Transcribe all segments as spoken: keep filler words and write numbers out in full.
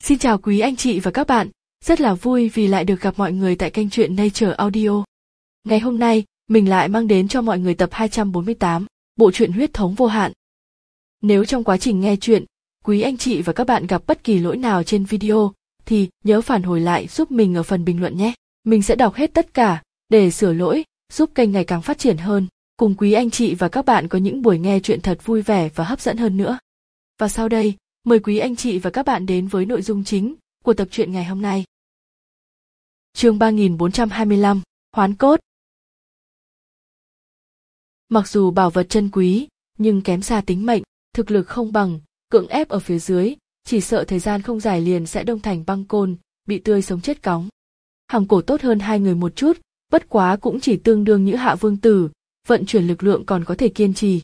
Xin chào quý anh chị và các bạn, rất là vui vì lại được gặp mọi người tại kênh truyện Nature Audio. Ngày hôm nay, mình lại mang đến cho mọi người tập hai trăm bốn mươi tám, bộ truyện Huyết thống vô hạn. Nếu trong quá trình nghe truyện, quý anh chị và các bạn gặp bất kỳ lỗi nào trên video, thì nhớ phản hồi lại giúp mình ở phần bình luận nhé. Mình sẽ đọc hết tất cả, để sửa lỗi, giúp kênh ngày càng phát triển hơn, cùng quý anh chị và các bạn có những buổi nghe truyện thật vui vẻ và hấp dẫn hơn nữa. Và sau đây, mời quý anh chị và các bạn đến với nội dung chính của tập truyện ngày hôm nay. Chương ba nghìn bốn trăm hai mươi lăm, Hoán cốt. Mặc dù bảo vật chân quý, nhưng kém xa tính mệnh, thực lực không bằng, cưỡng ép ở phía dưới, chỉ sợ thời gian không dài liền sẽ đông thành băng côn, bị tươi sống chết cóng. Hàm Cổ tốt hơn hai người một chút, bất quá cũng chỉ tương đương Nhữ Hạ Vương tử, vận chuyển lực lượng còn có thể kiên trì.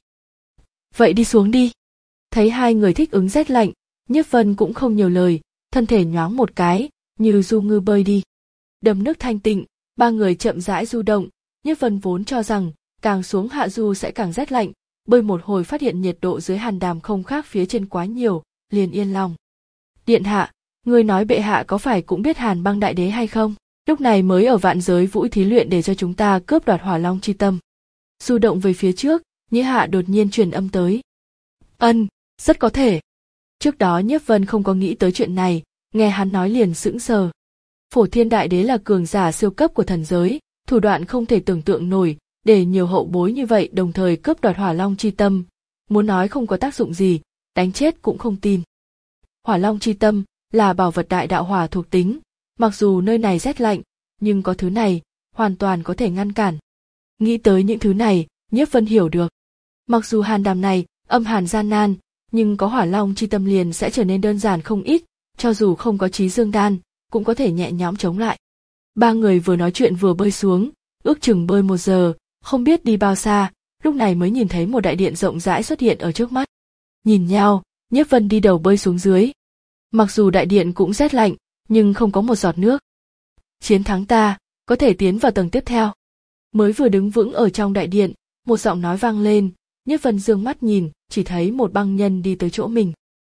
Vậy đi xuống đi. Thấy hai người thích ứng rét lạnh, Nhiếp Vân cũng không nhiều lời, thân thể nhoáng một cái, như du ngư bơi đi. Đầm nước thanh tịnh, ba người chậm rãi du động, Nhiếp Vân vốn cho rằng càng xuống hạ du sẽ càng rét lạnh, bơi một hồi phát hiện nhiệt độ dưới hàn đàm không khác phía trên quá nhiều, liền yên lòng. Điện hạ, người nói bệ hạ có phải cũng biết Hàn Băng Đại Đế hay không? Lúc này mới ở vạn giới vũ thí luyện để cho chúng ta cướp đoạt Hỏa Long chi tâm. Du động về phía trước, Nhĩ Hạ đột nhiên truyền âm tới. Ân, rất có thể. Trước đó Nhiếp Vân không có nghĩ tới chuyện này, nghe hắn nói liền sững sờ. Phổ Thiên Đại Đế là cường giả siêu cấp của thần giới, thủ đoạn không thể tưởng tượng nổi, để nhiều hậu bối như vậy đồng thời cướp đoạt Hỏa Long chi tâm, muốn nói không có tác dụng gì, đánh chết cũng không tin. Hỏa Long chi tâm là bảo vật đại đạo hỏa thuộc tính, mặc dù nơi này rét lạnh, nhưng có thứ này, hoàn toàn có thể ngăn cản. Nghĩ tới những thứ này, Nhiếp Vân hiểu được. Mặc dù hàn đàm này, âm hàn gian nan, nhưng có Hỏa Long chi tâm liền sẽ trở nên đơn giản không ít, cho dù không có Chí Dương đan, cũng có thể nhẹ nhõm chống lại. Ba người vừa nói chuyện vừa bơi xuống, ước chừng bơi một giờ, không biết đi bao xa, lúc này mới nhìn thấy một đại điện rộng rãi xuất hiện ở trước mắt. Nhìn nhau, Nhiếp Vân đi đầu bơi xuống dưới. Mặc dù đại điện cũng rét lạnh, nhưng không có một giọt nước. Chiến thắng ta, có thể tiến vào tầng tiếp theo. Mới vừa đứng vững ở trong đại điện, một giọng nói vang lên, Nhiếp Vân dương mắt nhìn, chỉ thấy một băng nhân đi tới chỗ mình.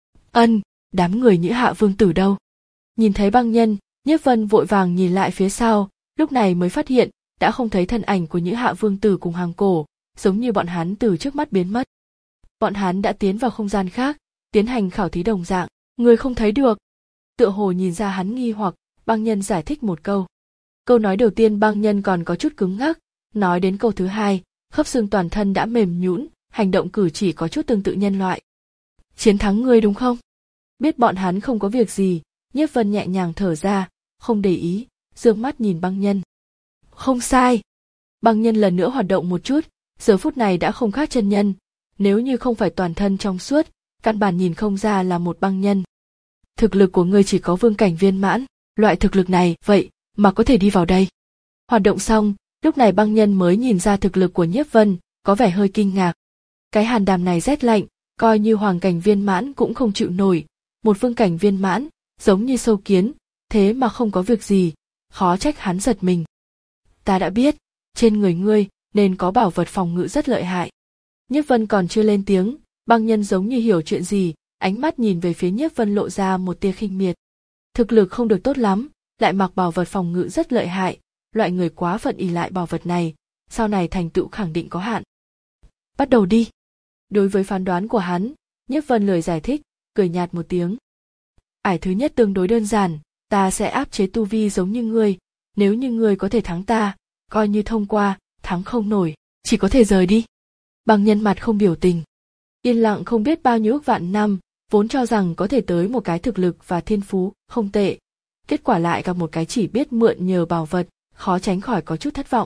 Ân, đám người Nhữ Hạ Vương tử đâu? Nhìn thấy băng nhân, Nhiếp Vân vội vàng nhìn lại phía sau, lúc này mới phát hiện, đã không thấy thân ảnh của Nhữ Hạ Vương tử cùng Hàng Cổ, giống như bọn hắn từ trước mắt biến mất. Bọn hắn đã tiến vào không gian khác, tiến hành khảo thí đồng dạng, người không thấy được. Tựa hồ nhìn ra hắn nghi hoặc, băng nhân giải thích một câu. Câu nói đầu tiên băng nhân còn có chút cứng ngắc, nói đến câu thứ hai, khớp xương toàn thân đã mềm nhũn, hành động cử chỉ có chút tương tự nhân loại. Chiến thắng ngươi đúng không? Biết bọn hắn không có việc gì, Nhiếp Vân nhẹ nhàng thở ra, không để ý, dương mắt nhìn băng nhân. Không sai. Băng nhân lần nữa hoạt động một chút, giờ phút này đã không khác chân nhân, nếu như không phải toàn thân trong suốt, căn bản nhìn không ra là một băng nhân. Thực lực của ngươi chỉ có vương cảnh viên mãn, loại thực lực này vậy mà có thể đi vào đây. Hoạt động xong, lúc này băng nhân mới nhìn ra thực lực của Nhiếp Vân, có vẻ hơi kinh ngạc. Cái hàn đàm này rét lạnh, coi như hoàng cảnh viên mãn cũng không chịu nổi, một vương cảnh viên mãn, giống như sâu kiến, thế mà không có việc gì, khó trách hắn giật mình. Ta đã biết, trên người ngươi nên có bảo vật phòng ngự rất lợi hại. Nhiếp Vân còn chưa lên tiếng, băng nhân giống như hiểu chuyện gì, ánh mắt nhìn về phía Nhiếp Vân lộ ra một tia khinh miệt. Thực lực không được tốt lắm, lại mặc bảo vật phòng ngự rất lợi hại, loại người quá phận ỷ lại bảo vật này, sau này thành tựu khẳng định có hạn. Bắt đầu đi. Đối với phán đoán của hắn, Nhiếp Vân lời giải thích, cười nhạt một tiếng. Ải thứ nhất tương đối đơn giản, ta sẽ áp chế tu vi giống như ngươi, nếu như ngươi có thể thắng ta, coi như thông qua, thắng không nổi, chỉ có thể rời đi. Băng nhân mặt không biểu tình, yên lặng không biết bao nhiêu ước vạn năm, vốn cho rằng có thể tới một cái thực lực và thiên phú không tệ, kết quả lại gặp một cái chỉ biết mượn nhờ bảo vật, khó tránh khỏi có chút thất vọng.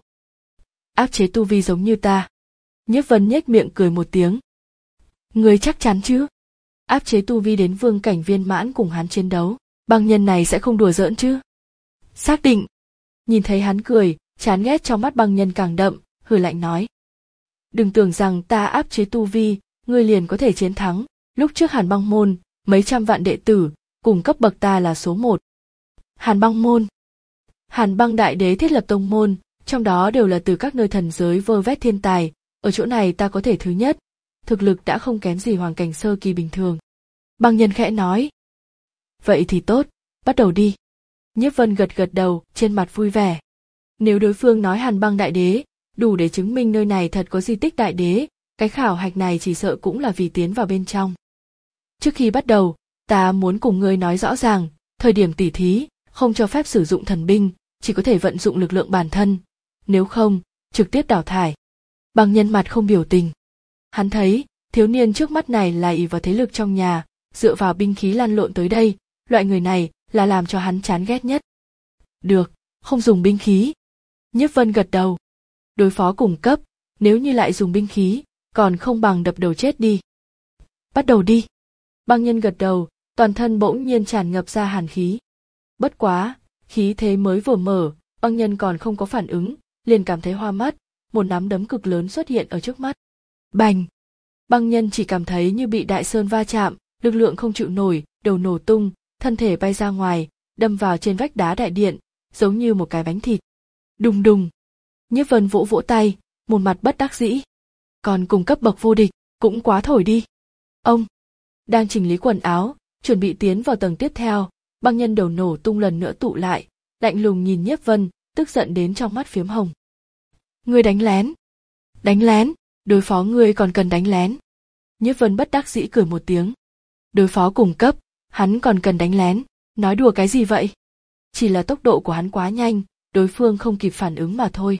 Áp chế tu vi giống như ta. Nhiếp Vân nhếch miệng cười một tiếng. Ngươi chắc chắn chứ? Áp chế tu vi đến vương cảnh viên mãn cùng hắn chiến đấu, băng nhân này sẽ không đùa giỡn chứ? Xác định. Nhìn thấy hắn cười, chán ghét trong mắt băng nhân càng đậm, hừ lạnh nói. Đừng tưởng rằng ta áp chế tu vi, ngươi liền có thể chiến thắng, lúc trước Hàn Băng môn, mấy trăm vạn đệ tử, cùng cấp bậc ta là số một. Hàn Băng môn. Hàn Băng Đại Đế thiết lập tông môn, trong đó đều là từ các nơi thần giới vơ vét thiên tài, ở chỗ này ta có thể thứ nhất, thực lực đã không kém gì hoàng cảnh sơ kỳ bình thường. Băng nhân khẽ nói. Vậy thì tốt, bắt đầu đi. Nhiếp Vân gật gật đầu, trên mặt vui vẻ. Nếu đối phương nói Hàn Băng Đại Đế, đủ để chứng minh nơi này thật có di tích đại đế, cái khảo hạch này chỉ sợ cũng là vì tiến vào bên trong. Trước khi bắt đầu, ta muốn cùng ngươi nói rõ ràng, thời điểm tỉ thí, không cho phép sử dụng thần binh, chỉ có thể vận dụng lực lượng bản thân, nếu không, trực tiếp đào thải. Băng Nhân mặt không biểu tình. Hắn thấy, thiếu niên trước mắt này là ỷ vào thế lực trong nhà, dựa vào binh khí lăn lộn tới đây, loại người này là làm cho hắn chán ghét nhất. Được, không dùng binh khí. Nhiếp Vân gật đầu. Đối phó cùng cấp, nếu như lại dùng binh khí, còn không bằng đập đầu chết đi. Bắt đầu đi. Băng Nhân gật đầu, toàn thân bỗng nhiên tràn ngập ra hàn khí. Bất quá, khí thế mới vừa mở, Băng Nhân còn không có phản ứng, liền cảm thấy hoa mắt, một nắm đấm cực lớn xuất hiện ở trước mắt. Bành! Băng Nhân chỉ cảm thấy như bị đại sơn va chạm, lực lượng không chịu nổi, đầu nổ tung, thân thể bay ra ngoài, đâm vào trên vách đá đại điện, giống như một cái bánh thịt. Đùng đùng! Nhiếp Vân vỗ vỗ tay, một mặt bất đắc dĩ. Còn cùng cấp bậc vô địch, cũng quá thổi đi. Ông! Đang chỉnh lý quần áo, chuẩn bị tiến vào tầng tiếp theo, Băng Nhân đầu nổ tung lần nữa tụ lại, lạnh lùng nhìn Nhiếp Vân, tức giận đến trong mắt phiếm hồng. Ngươi đánh lén! Đánh lén! Đối phó ngươi còn cần đánh lén. Nhiếp Vân bất đắc dĩ cười một tiếng. Đối phó cùng cấp, hắn còn cần đánh lén, nói đùa cái gì vậy? Chỉ là tốc độ của hắn quá nhanh, đối phương không kịp phản ứng mà thôi.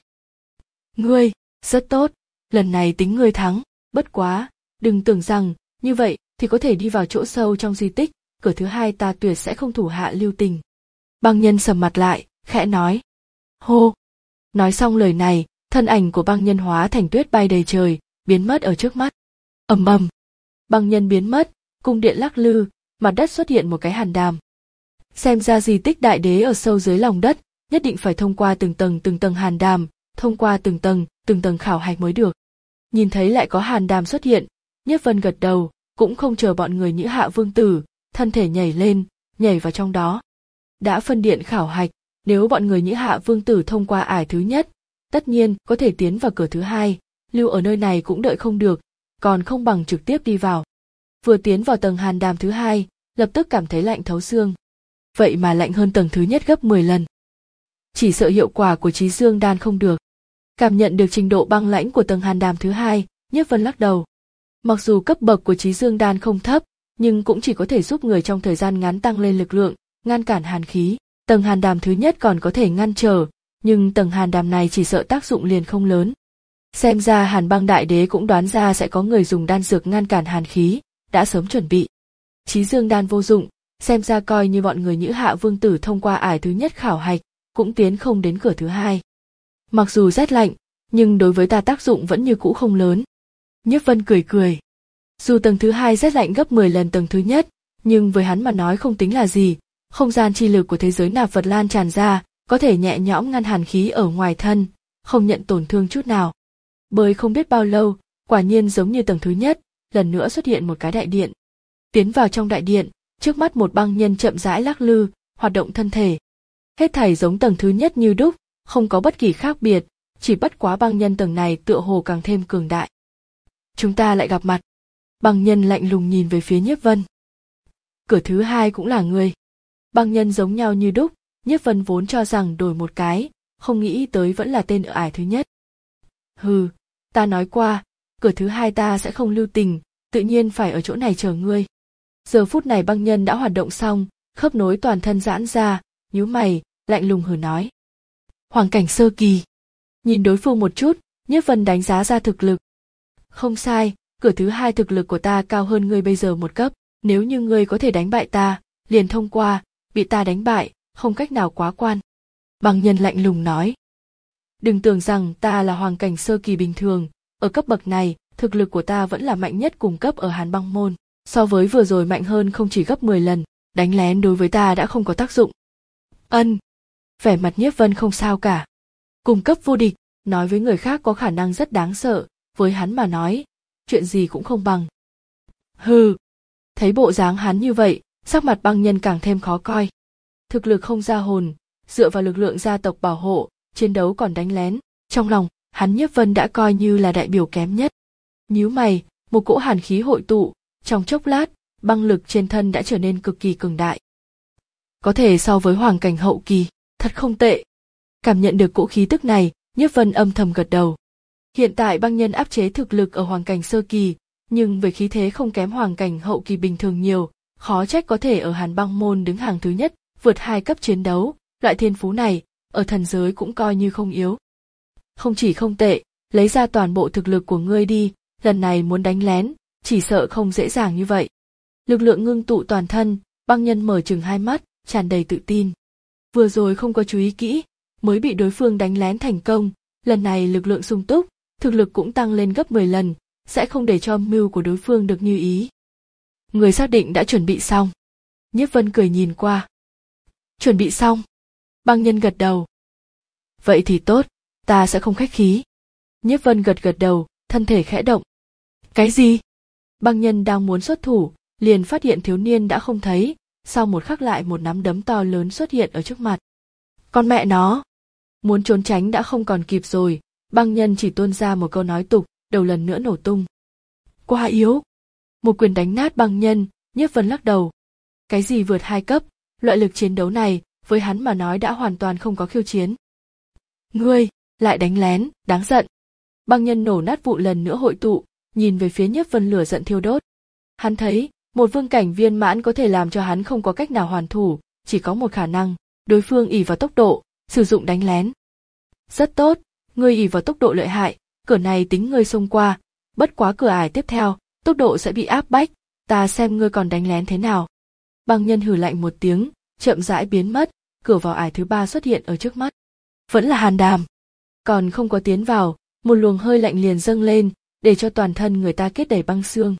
Ngươi, rất tốt, lần này tính ngươi thắng, bất quá, đừng tưởng rằng, như vậy thì có thể đi vào chỗ sâu trong di tích, cửa thứ hai ta tuyệt sẽ không thủ hạ lưu tình. Băng Nhân sầm mặt lại, khẽ nói. Hô! Nói xong lời này, thân ảnh của Băng Nhân hóa thành tuyết bay đầy trời, biến mất ở trước mắt. Ầm ầm! Băng Nhân biến mất, cung điện lắc lư, mặt đất xuất hiện một cái hàn đàm. Xem ra di tích đại đế ở sâu dưới lòng đất, nhất định phải thông qua từng tầng từng tầng hàn đàm, thông qua từng tầng, từng tầng khảo hạch mới được. Nhìn thấy lại có hàn đàm xuất hiện, Nhiếp Vân gật đầu, cũng không chờ bọn người Nhữ Hạ Vương tử, thân thể nhảy lên, nhảy vào trong đó. Đã phân điện khảo hạch, nếu bọn người Nhữ Hạ Vương tử thông qua ải thứ nhất, tất nhiên có thể tiến vào cửa thứ hai, lưu ở nơi này cũng đợi không được, còn không bằng trực tiếp đi vào. Vừa tiến vào tầng hàn đàm thứ hai, lập tức cảm thấy lạnh thấu xương. Vậy mà lạnh hơn tầng thứ nhất gấp mười lần. Chỉ sợ hiệu quả của Chí Dương đan không được. Cảm nhận được trình độ băng lãnh của tầng hàn đàm thứ hai, Nhiếp Vân lắc đầu. Mặc dù cấp bậc của Chí Dương đan không thấp, nhưng cũng chỉ có thể giúp người trong thời gian ngắn tăng lên lực lượng, ngăn cản hàn khí. Tầng hàn đàm thứ nhất còn có thể ngăn trở, nhưng tầng hàn đàm này chỉ sợ tác dụng liền không lớn. Xem ra Hàn Băng Đại Đế cũng đoán ra sẽ có người dùng đan dược ngăn cản hàn khí, đã sớm chuẩn bị. Chí Dương đan vô dụng, xem ra coi như bọn người Nhữ Hạ Vương tử thông qua ải thứ nhất khảo hạch, cũng tiến không đến cửa thứ hai. Mặc dù rét lạnh, nhưng đối với ta tác dụng vẫn như cũ không lớn. Nhiếp Vân cười cười. Dù tầng thứ hai rét lạnh gấp mười lần tầng thứ nhất, nhưng với hắn mà nói không tính là gì, không gian chi lực của thế giới nạp vật lan tràn ra, có thể nhẹ nhõm ngăn hàn khí ở ngoài thân, không nhận tổn thương chút nào. Bơi không biết bao lâu, quả nhiên giống như tầng thứ nhất, lần nữa xuất hiện một cái đại điện. Tiến vào trong đại điện, trước mắt một băng nhân chậm rãi lắc lư, hoạt động thân thể. Hết thảy giống tầng thứ nhất như đúc, không có bất kỳ khác biệt, chỉ bất quá băng nhân tầng này tựa hồ càng thêm cường đại. Chúng ta lại gặp mặt. Băng nhân lạnh lùng nhìn về phía Nhiếp Vân. Cửa thứ hai cũng là ngươi. Băng nhân giống nhau như đúc, Nhiếp Vân vốn cho rằng đổi một cái, không nghĩ tới vẫn là tên ở ải thứ nhất. Hừ, ta nói qua, cửa thứ hai ta sẽ không lưu tình, tự nhiên phải ở chỗ này chờ ngươi. Giờ phút này băng nhân đã hoạt động xong, khớp nối toàn thân giãn ra, nhíu mày, lạnh lùng hừ nói. Hoàng cảnh sơ kỳ. Nhìn đối phương một chút, Nhiếp Vân đánh giá ra thực lực. Không sai, cửa thứ hai thực lực của ta cao hơn ngươi bây giờ một cấp, nếu như ngươi có thể đánh bại ta, liền thông qua, bị ta đánh bại, không cách nào quá quan. Băng nhân lạnh lùng nói. Đừng tưởng rằng ta là hoàng cảnh sơ kỳ bình thường, ở cấp bậc này, thực lực của ta vẫn là mạnh nhất cùng cấp ở Hàn Băng môn, so với vừa rồi mạnh hơn không chỉ gấp mười lần, đánh lén đối với ta đã không có tác dụng. Ân. Vẻ mặt Nhiếp Vân không sao cả. Cùng cấp vô địch, nói với người khác có khả năng rất đáng sợ, với hắn mà nói, chuyện gì cũng không bằng. Hừ. Thấy bộ dáng hắn như vậy, sắc mặt băng nhân càng thêm khó coi. Thực lực không ra hồn, dựa vào lực lượng gia tộc bảo hộ, chiến đấu còn đánh lén, trong lòng, hắn Nhiếp Vân đã coi như là đại biểu kém nhất. Nhíu mày, một cỗ hàn khí hội tụ, trong chốc lát, băng lực trên thân đã trở nên cực kỳ cường đại. có thể so với hoàng cảnh hậu kỳ, thật không tệ. Cảm nhận được cỗ khí tức này, Nhiếp Vân âm thầm gật đầu. Hiện tại băng nhân áp chế thực lực ở hoàng cảnh sơ kỳ, nhưng về khí thế không kém hoàng cảnh hậu kỳ bình thường nhiều, khó trách có thể ở Hàn Băng môn đứng hàng thứ nhất, vượt hai cấp chiến đấu, loại thiên phú này, ở thần giới cũng coi như không yếu. Không chỉ không tệ, lấy ra toàn bộ thực lực của ngươi đi, lần này muốn đánh lén, chỉ sợ không dễ dàng như vậy. Lực lượng ngưng tụ toàn thân, băng nhân mở trừng hai mắt, tràn đầy tự tin. Vừa rồi không có chú ý kỹ, mới bị đối phương đánh lén thành công, lần này lực lượng sung túc, thực lực cũng tăng lên gấp mười lần, sẽ không để cho mưu của đối phương được như ý. Người xác định đã chuẩn bị xong. Nhiếp Vân cười nhìn qua. Chuẩn bị xong. Băng nhân gật đầu. Vậy thì tốt, ta sẽ không khách khí. Nhiếp Vân gật gật đầu, thân thể khẽ động. Cái gì? Băng nhân đang muốn xuất thủ, liền phát hiện thiếu niên đã không thấy, sau một khắc lại một nắm đấm to lớn xuất hiện ở trước mặt. Con mẹ nó! Muốn trốn tránh đã không còn kịp rồi, băng nhân chỉ tuôn ra một câu nói tục, đầu lần nữa nổ tung. Quá yếu! Một quyền đánh nát băng nhân, Nhiếp Vân lắc đầu. Cái gì vượt hai cấp, loại lực chiến đấu này, với hắn mà nói đã hoàn toàn không có khiêu chiến. Ngươi, lại đánh lén, đáng giận. Băng nhân nổ nát vụn lần nữa hội tụ, nhìn về phía Nhiếp Vân lửa giận thiêu đốt. Hắn thấy, một vương cảnh viên mãn có thể làm cho hắn không có cách nào hoàn thủ, chỉ có một khả năng, đối phương ỷ vào tốc độ, sử dụng đánh lén. Rất tốt, ngươi ỷ vào tốc độ lợi hại, cửa này tính ngươi xông qua, bất quá cửa ải tiếp theo, tốc độ sẽ bị áp bách, ta xem ngươi còn đánh lén thế nào. Băng nhân hừ lạnh một tiếng, chậm rãi biến mất, cửa vào ải thứ ba xuất hiện ở trước mắt. Vẫn là Hàn Đàm. Còn không có tiến vào, một luồng hơi lạnh liền dâng lên, để cho toàn thân người ta kết đầy băng xương.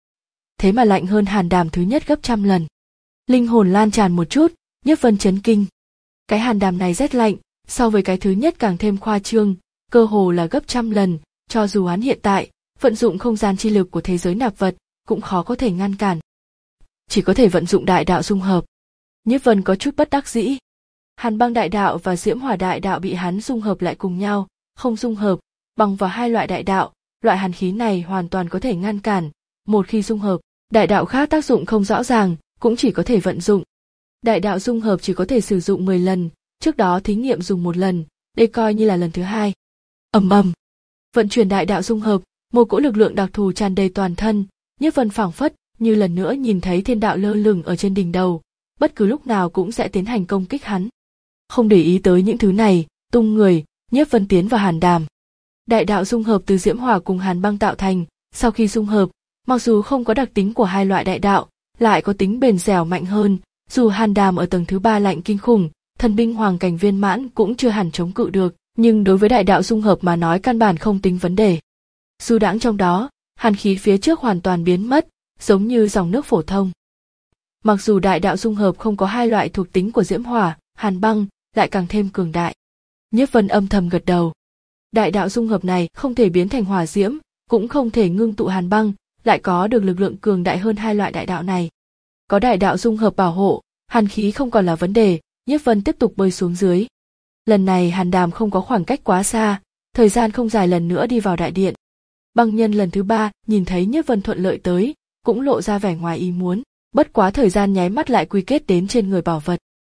Thế mà lạnh hơn Hàn Đàm thứ nhất gấp trăm lần. Linh hồn lan tràn một chút, Nhiếp Vân chấn kinh. Cái Hàn Đàm này rét lạnh, so với cái thứ nhất càng thêm khoa trương, cơ hồ là gấp trăm lần, cho dù hắn hiện tại, vận dụng không gian chi lực của thế giới nạp vật, cũng khó có thể ngăn cản. Chỉ có thể vận dụng đại đạo dung hợp. Nhiếp Vân có chút bất đắc dĩ. Hàn Băng đại đạo và Diễm Hỏa đại đạo bị hắn dung hợp lại cùng nhau, không dung hợp, bằng vào hai loại đại đạo, loại hàn khí này hoàn toàn có thể ngăn cản, một khi dung hợp, đại đạo khác tác dụng không rõ ràng, cũng chỉ có thể vận dụng. Đại đạo dung hợp chỉ có thể sử dụng mười lần, trước đó thí nghiệm dùng một lần, đây coi như là lần thứ hai. Ầm ầm. Vận chuyển đại đạo dung hợp, một cỗ lực lượng đặc thù tràn đầy toàn thân, Nhiếp Vân phảng phất như lần nữa nhìn thấy thiên đạo lơ lửng ở trên đỉnh đầu, bất cứ lúc nào cũng sẽ tiến hành công kích hắn. Không để ý tới những thứ này, tung người, Nhiếp Vân tiến vào Hàn Đàm. Đại đạo dung hợp từ Diễm Hỏa cùng Hàn Băng tạo thành, sau khi dung hợp, mặc dù không có đặc tính của hai loại đại đạo, lại có tính bền dẻo mạnh hơn, dù Hàn Đàm ở tầng thứ ba lạnh kinh khủng, thần binh hoàng cảnh viên mãn cũng chưa hẳn chống cự được, nhưng đối với đại đạo dung hợp mà nói căn bản không tính vấn đề. Du đãng trong đó, hàn khí phía trước hoàn toàn biến mất, giống như dòng nước phổ thông. Mặc dù đại đạo dung hợp không có hai loại thuộc tính của Diễm Hỏa, Hàn Băng, lại càng thêm cường đại. Nhiếp Vân âm thầm gật đầu. Đại đạo dung hợp này không thể biến thành hỏa diễm, cũng không thể ngưng tụ Hàn Băng, lại có được lực lượng cường đại hơn hai loại đại đạo này. Có đại đạo dung hợp bảo hộ, hàn khí không còn là vấn đề, Nhiếp Vân tiếp tục bơi xuống dưới. Lần này Hàn Đàm không có khoảng cách quá xa, thời gian không dài lần nữa đi vào đại điện. Băng nhân lần thứ ba nhìn thấy Nhiếp Vân thuận lợi tới, cũng lộ ra vẻ ngoài ý muốn, bất quá thời gian nháy mắt lại quy kết đến trên người bảo vật.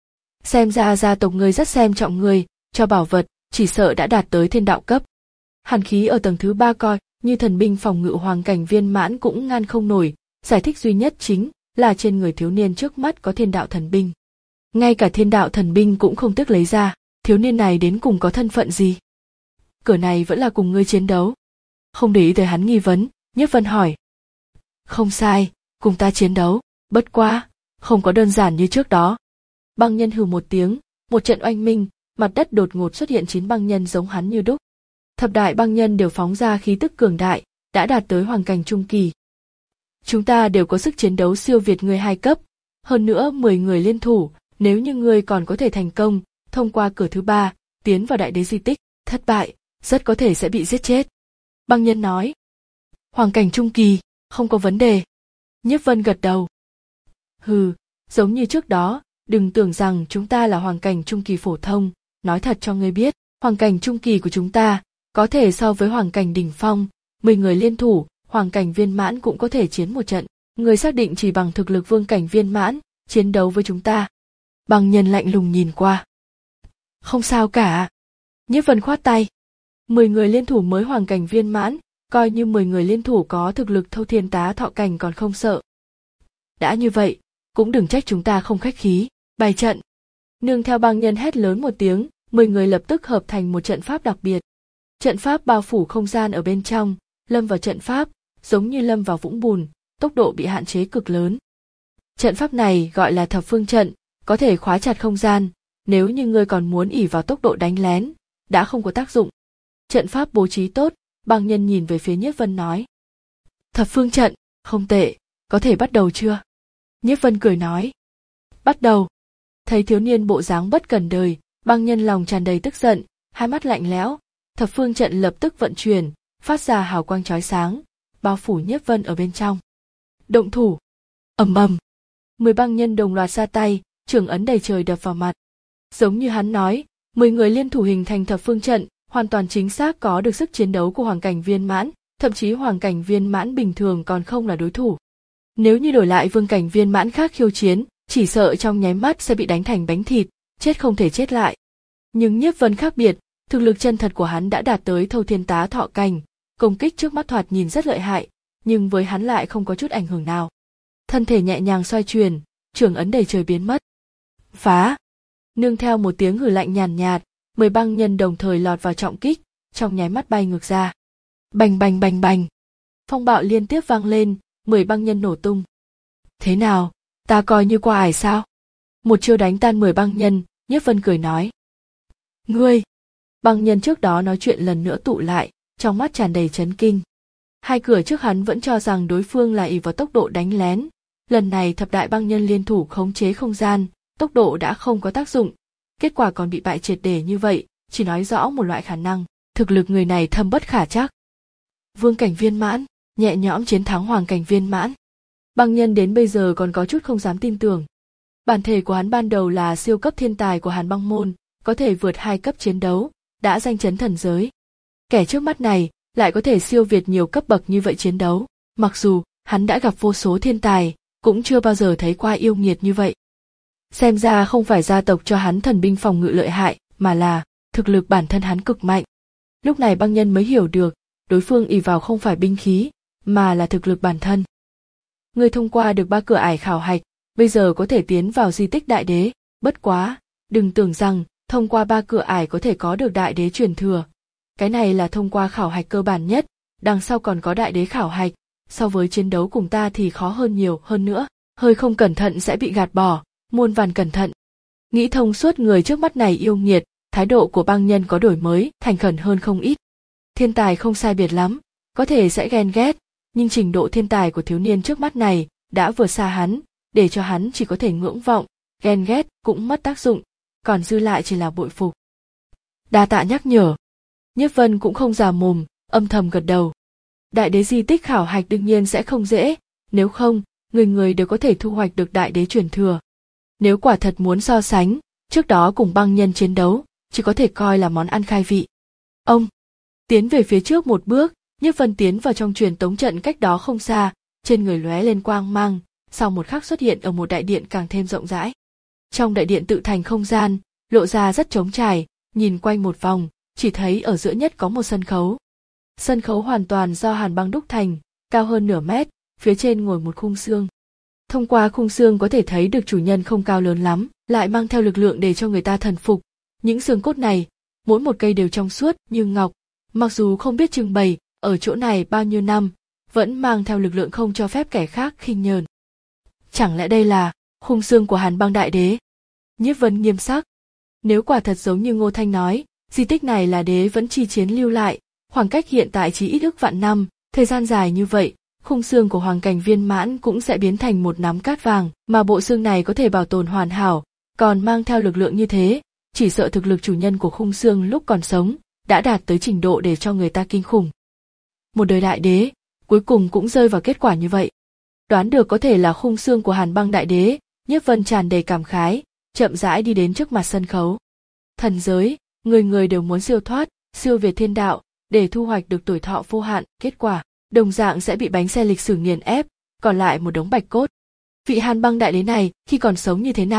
Xem ra gia tộc ngươi rất xem trọng ngươi, cho bảo vật, chỉ sợ đã đạt tới thiên đạo cấp. Hàn khí ở tầng thứ ba coi như thần binh phòng ngự hoàng cảnh viên mãn cũng ngăn không nổi, giải thích duy nhất chính là trên người thiếu niên trước mắt có thiên đạo thần binh. Ngay cả thiên đạo thần binh cũng không tiếc lấy ra, thiếu niên này đến cùng có thân phận gì? Cửa này vẫn là cùng ngươi chiến đấu. Không để ý tới hắn nghi vấn, Nhiếp Vân hỏi. Không sai, cùng ta chiến đấu, bất quá, không có đơn giản như trước đó. Băng nhân hừ một tiếng, một trận oanh minh, mặt đất đột ngột xuất hiện chín băng nhân giống hắn như đúc. Thập đại băng nhân đều phóng ra khí tức cường đại, đã đạt tới hoàng cảnh trung kỳ. Chúng ta đều có sức chiến đấu siêu việt ngươi hai cấp, hơn nữa mười người liên thủ, nếu như ngươi còn có thể thành công, thông qua cửa thứ ba, tiến vào đại đế di tích, thất bại, rất có thể sẽ bị giết chết. Băng nhân nói. Hoàng cảnh trung kỳ, không có vấn đề. Nhiếp Vân gật đầu. Hừ, giống như trước đó, đừng tưởng rằng chúng ta là hoàng cảnh trung kỳ phổ thông, nói thật cho ngươi biết, hoàng cảnh trung kỳ của chúng ta, có thể so với hoàng cảnh đỉnh phong, mười người liên thủ, hoàng cảnh viên mãn cũng có thể chiến một trận, người xác định chỉ bằng thực lực vương cảnh viên mãn, chiến đấu với chúng ta. Băng Nhân lạnh lùng nhìn qua. Không sao cả. Nhiếp Vân khoát tay. Mười người liên thủ mới hoàng cảnh viên mãn, coi như mười người liên thủ có thực lực thâu thiên tá thọ cảnh còn không sợ. Đã như vậy, cũng đừng trách chúng ta không khách khí, bày trận. Nương theo Băng Nhân hét lớn một tiếng, mười người lập tức hợp thành một trận pháp đặc biệt. Trận pháp bao phủ không gian ở bên trong, lâm vào trận pháp, giống như lâm vào vũng bùn, tốc độ bị hạn chế cực lớn. Trận pháp này gọi là thập phương trận, có thể khóa chặt không gian, nếu như ngươi còn muốn ỷ vào tốc độ đánh lén, đã không có tác dụng. Trận pháp bố trí tốt, Băng Nhân nhìn về phía Nhiếp Vân nói. Thập phương trận, không tệ, có thể bắt đầu chưa? Nhiếp Vân cười nói. Bắt đầu. Thấy thiếu niên bộ dáng bất cần đời, Băng Nhân lòng tràn đầy tức giận, hai mắt lạnh lẽo, thập phương trận lập tức vận chuyển, phát ra hào quang chói sáng, bao phủ Nhiếp Vân ở bên trong. Động thủ. Ầm ầm. Mười băng nhân đồng loạt ra tay, trường ấn đầy trời đập vào mặt. Giống như hắn nói, mười người liên thủ hình thành thập phương trận, hoàn toàn chính xác có được sức chiến đấu của hoàng cảnh viên mãn, thậm chí hoàng cảnh viên mãn bình thường còn không là đối thủ. Nếu như đổi lại vương cảnh viên mãn khác khiêu chiến, chỉ sợ trong nháy mắt sẽ bị đánh thành bánh thịt, chết không thể chết lại. Nhưng Nhiếp Vân khác biệt, thực lực chân thật của hắn đã đạt tới thâu thiên tá thọ cảnh, công kích trước mắt thoạt nhìn rất lợi hại, nhưng với hắn lại không có chút ảnh hưởng nào. Thân thể nhẹ nhàng xoay chuyển, trường ấn đầy trời biến mất. Phá! Nương theo một tiếng hừ lạnh nhàn nhạt, mười băng nhân đồng thời lọt vào trọng kích, trong nháy mắt bay ngược ra. Bành bành bành bành! Phong bạo liên tiếp vang lên, mười băng nhân nổ tung. Thế nào, ta coi như qua ải sao? Một chiêu đánh tan mười băng nhân, Nhiếp Vân cười nói. Ngươi! Băng nhân trước đó nói chuyện lần nữa tụ lại, trong mắt tràn đầy chấn kinh. Hai cửa trước hắn vẫn cho rằng đối phương là ỷ vào tốc độ đánh lén, lần này thập đại băng nhân liên thủ khống chế không gian, tốc độ đã không có tác dụng, kết quả còn bị bại triệt để như vậy, chỉ nói rõ một loại khả năng, thực lực người này thâm bất khả trắc. Vương cảnh viên mãn, nhẹ nhõm chiến thắng hoàng cảnh viên mãn. Băng nhân đến bây giờ còn có chút không dám tin tưởng. Bản thể của hắn ban đầu là siêu cấp thiên tài của Hàn Băng môn, có thể vượt hai cấp chiến đấu, đã danh chấn thần giới. Kẻ trước mắt này lại có thể siêu việt nhiều cấp bậc như vậy chiến đấu, mặc dù hắn đã gặp vô số thiên tài, cũng chưa bao giờ thấy qua yêu nghiệt như vậy. Xem ra không phải gia tộc cho hắn thần binh phòng ngự lợi hại, mà là thực lực bản thân hắn cực mạnh. Lúc này băng nhân mới hiểu được, đối phương ỷ vào không phải binh khí, mà là thực lực bản thân. Người thông qua được ba cửa ải khảo hạch, bây giờ có thể tiến vào di tích đại đế, bất quá, đừng tưởng rằng thông qua ba cửa ải có thể có được đại đế truyền thừa. Cái này là thông qua khảo hạch cơ bản nhất, đằng sau còn có đại đế khảo hạch, so với chiến đấu cùng ta thì khó hơn nhiều hơn nữa, hơi không cẩn thận sẽ bị gạt bỏ, muôn vàn cẩn thận. Nghĩ thông suốt người trước mắt này yêu nghiệt, thái độ của băng nhân có đổi mới, thành khẩn hơn không ít. Thiên tài không sai biệt lắm, có thể sẽ ghen ghét, nhưng trình độ thiên tài của thiếu niên trước mắt này đã vượt xa hắn, để cho hắn chỉ có thể ngưỡng vọng, ghen ghét cũng mất tác dụng, còn dư lại chỉ là bội phục. Đa tạ nhắc nhở. Nhiếp Vân cũng không già mồm, âm thầm gật đầu. Đại đế di tích khảo hạch đương nhiên sẽ không dễ, nếu không, người người đều có thể thu hoạch được đại đế truyền thừa. Nếu quả thật muốn so sánh, trước đó cùng băng nhân chiến đấu, chỉ có thể coi là món ăn khai vị. Ông tiến về phía trước một bước, Nhiếp Vân tiến vào trong truyền tống trận cách đó không xa, trên người lóe lên quang mang, sau một khắc xuất hiện ở một đại điện càng thêm rộng rãi. Trong đại điện tự thành không gian, lộ ra rất trống trải, nhìn quanh một vòng, chỉ thấy ở giữa nhất có một sân khấu. Sân khấu hoàn toàn do hàn băng đúc thành, cao hơn nửa mét, phía trên ngồi một khung xương. Thông qua khung xương có thể thấy được chủ nhân không cao lớn lắm, lại mang theo lực lượng để cho người ta thần phục. Những xương cốt này, mỗi một cây đều trong suốt như ngọc, mặc dù không biết trưng bày ở chỗ này bao nhiêu năm, vẫn mang theo lực lượng không cho phép kẻ khác khinh nhờn. Chẳng lẽ đây là khung xương của Hàn Băng Đại Đế? Nhiếp Vân nghiêm sắc. Nếu quả thật giống như Ngô Thanh nói, di tích này là đế vẫn chi chiến lưu lại, khoảng cách hiện tại chỉ ít ước vạn năm, thời gian dài như vậy, khung xương của hoàng cảnh viên mãn cũng sẽ biến thành một nắm cát vàng, mà bộ xương này có thể bảo tồn hoàn hảo, còn mang theo lực lượng như thế, chỉ sợ thực lực chủ nhân của khung xương lúc còn sống đã đạt tới trình độ để cho người ta kinh khủng. Một đời đại đế, cuối cùng cũng rơi vào kết quả như vậy. Đoán được có thể là khung xương của Hàn Băng Đại Đế, Nhiếp Vân tràn đầy cảm khái, chậm rãi đi đến trước mặt sân khấu. Thần giới, người người đều muốn siêu thoát, siêu việt thiên đạo, để thu hoạch được tuổi thọ vô hạn, kết quả, đồng dạng sẽ bị bánh xe lịch sử nghiền ép, còn lại một đống bạch cốt. Vị Hàn Băng Đại Đế này, khi còn sống như thế nào,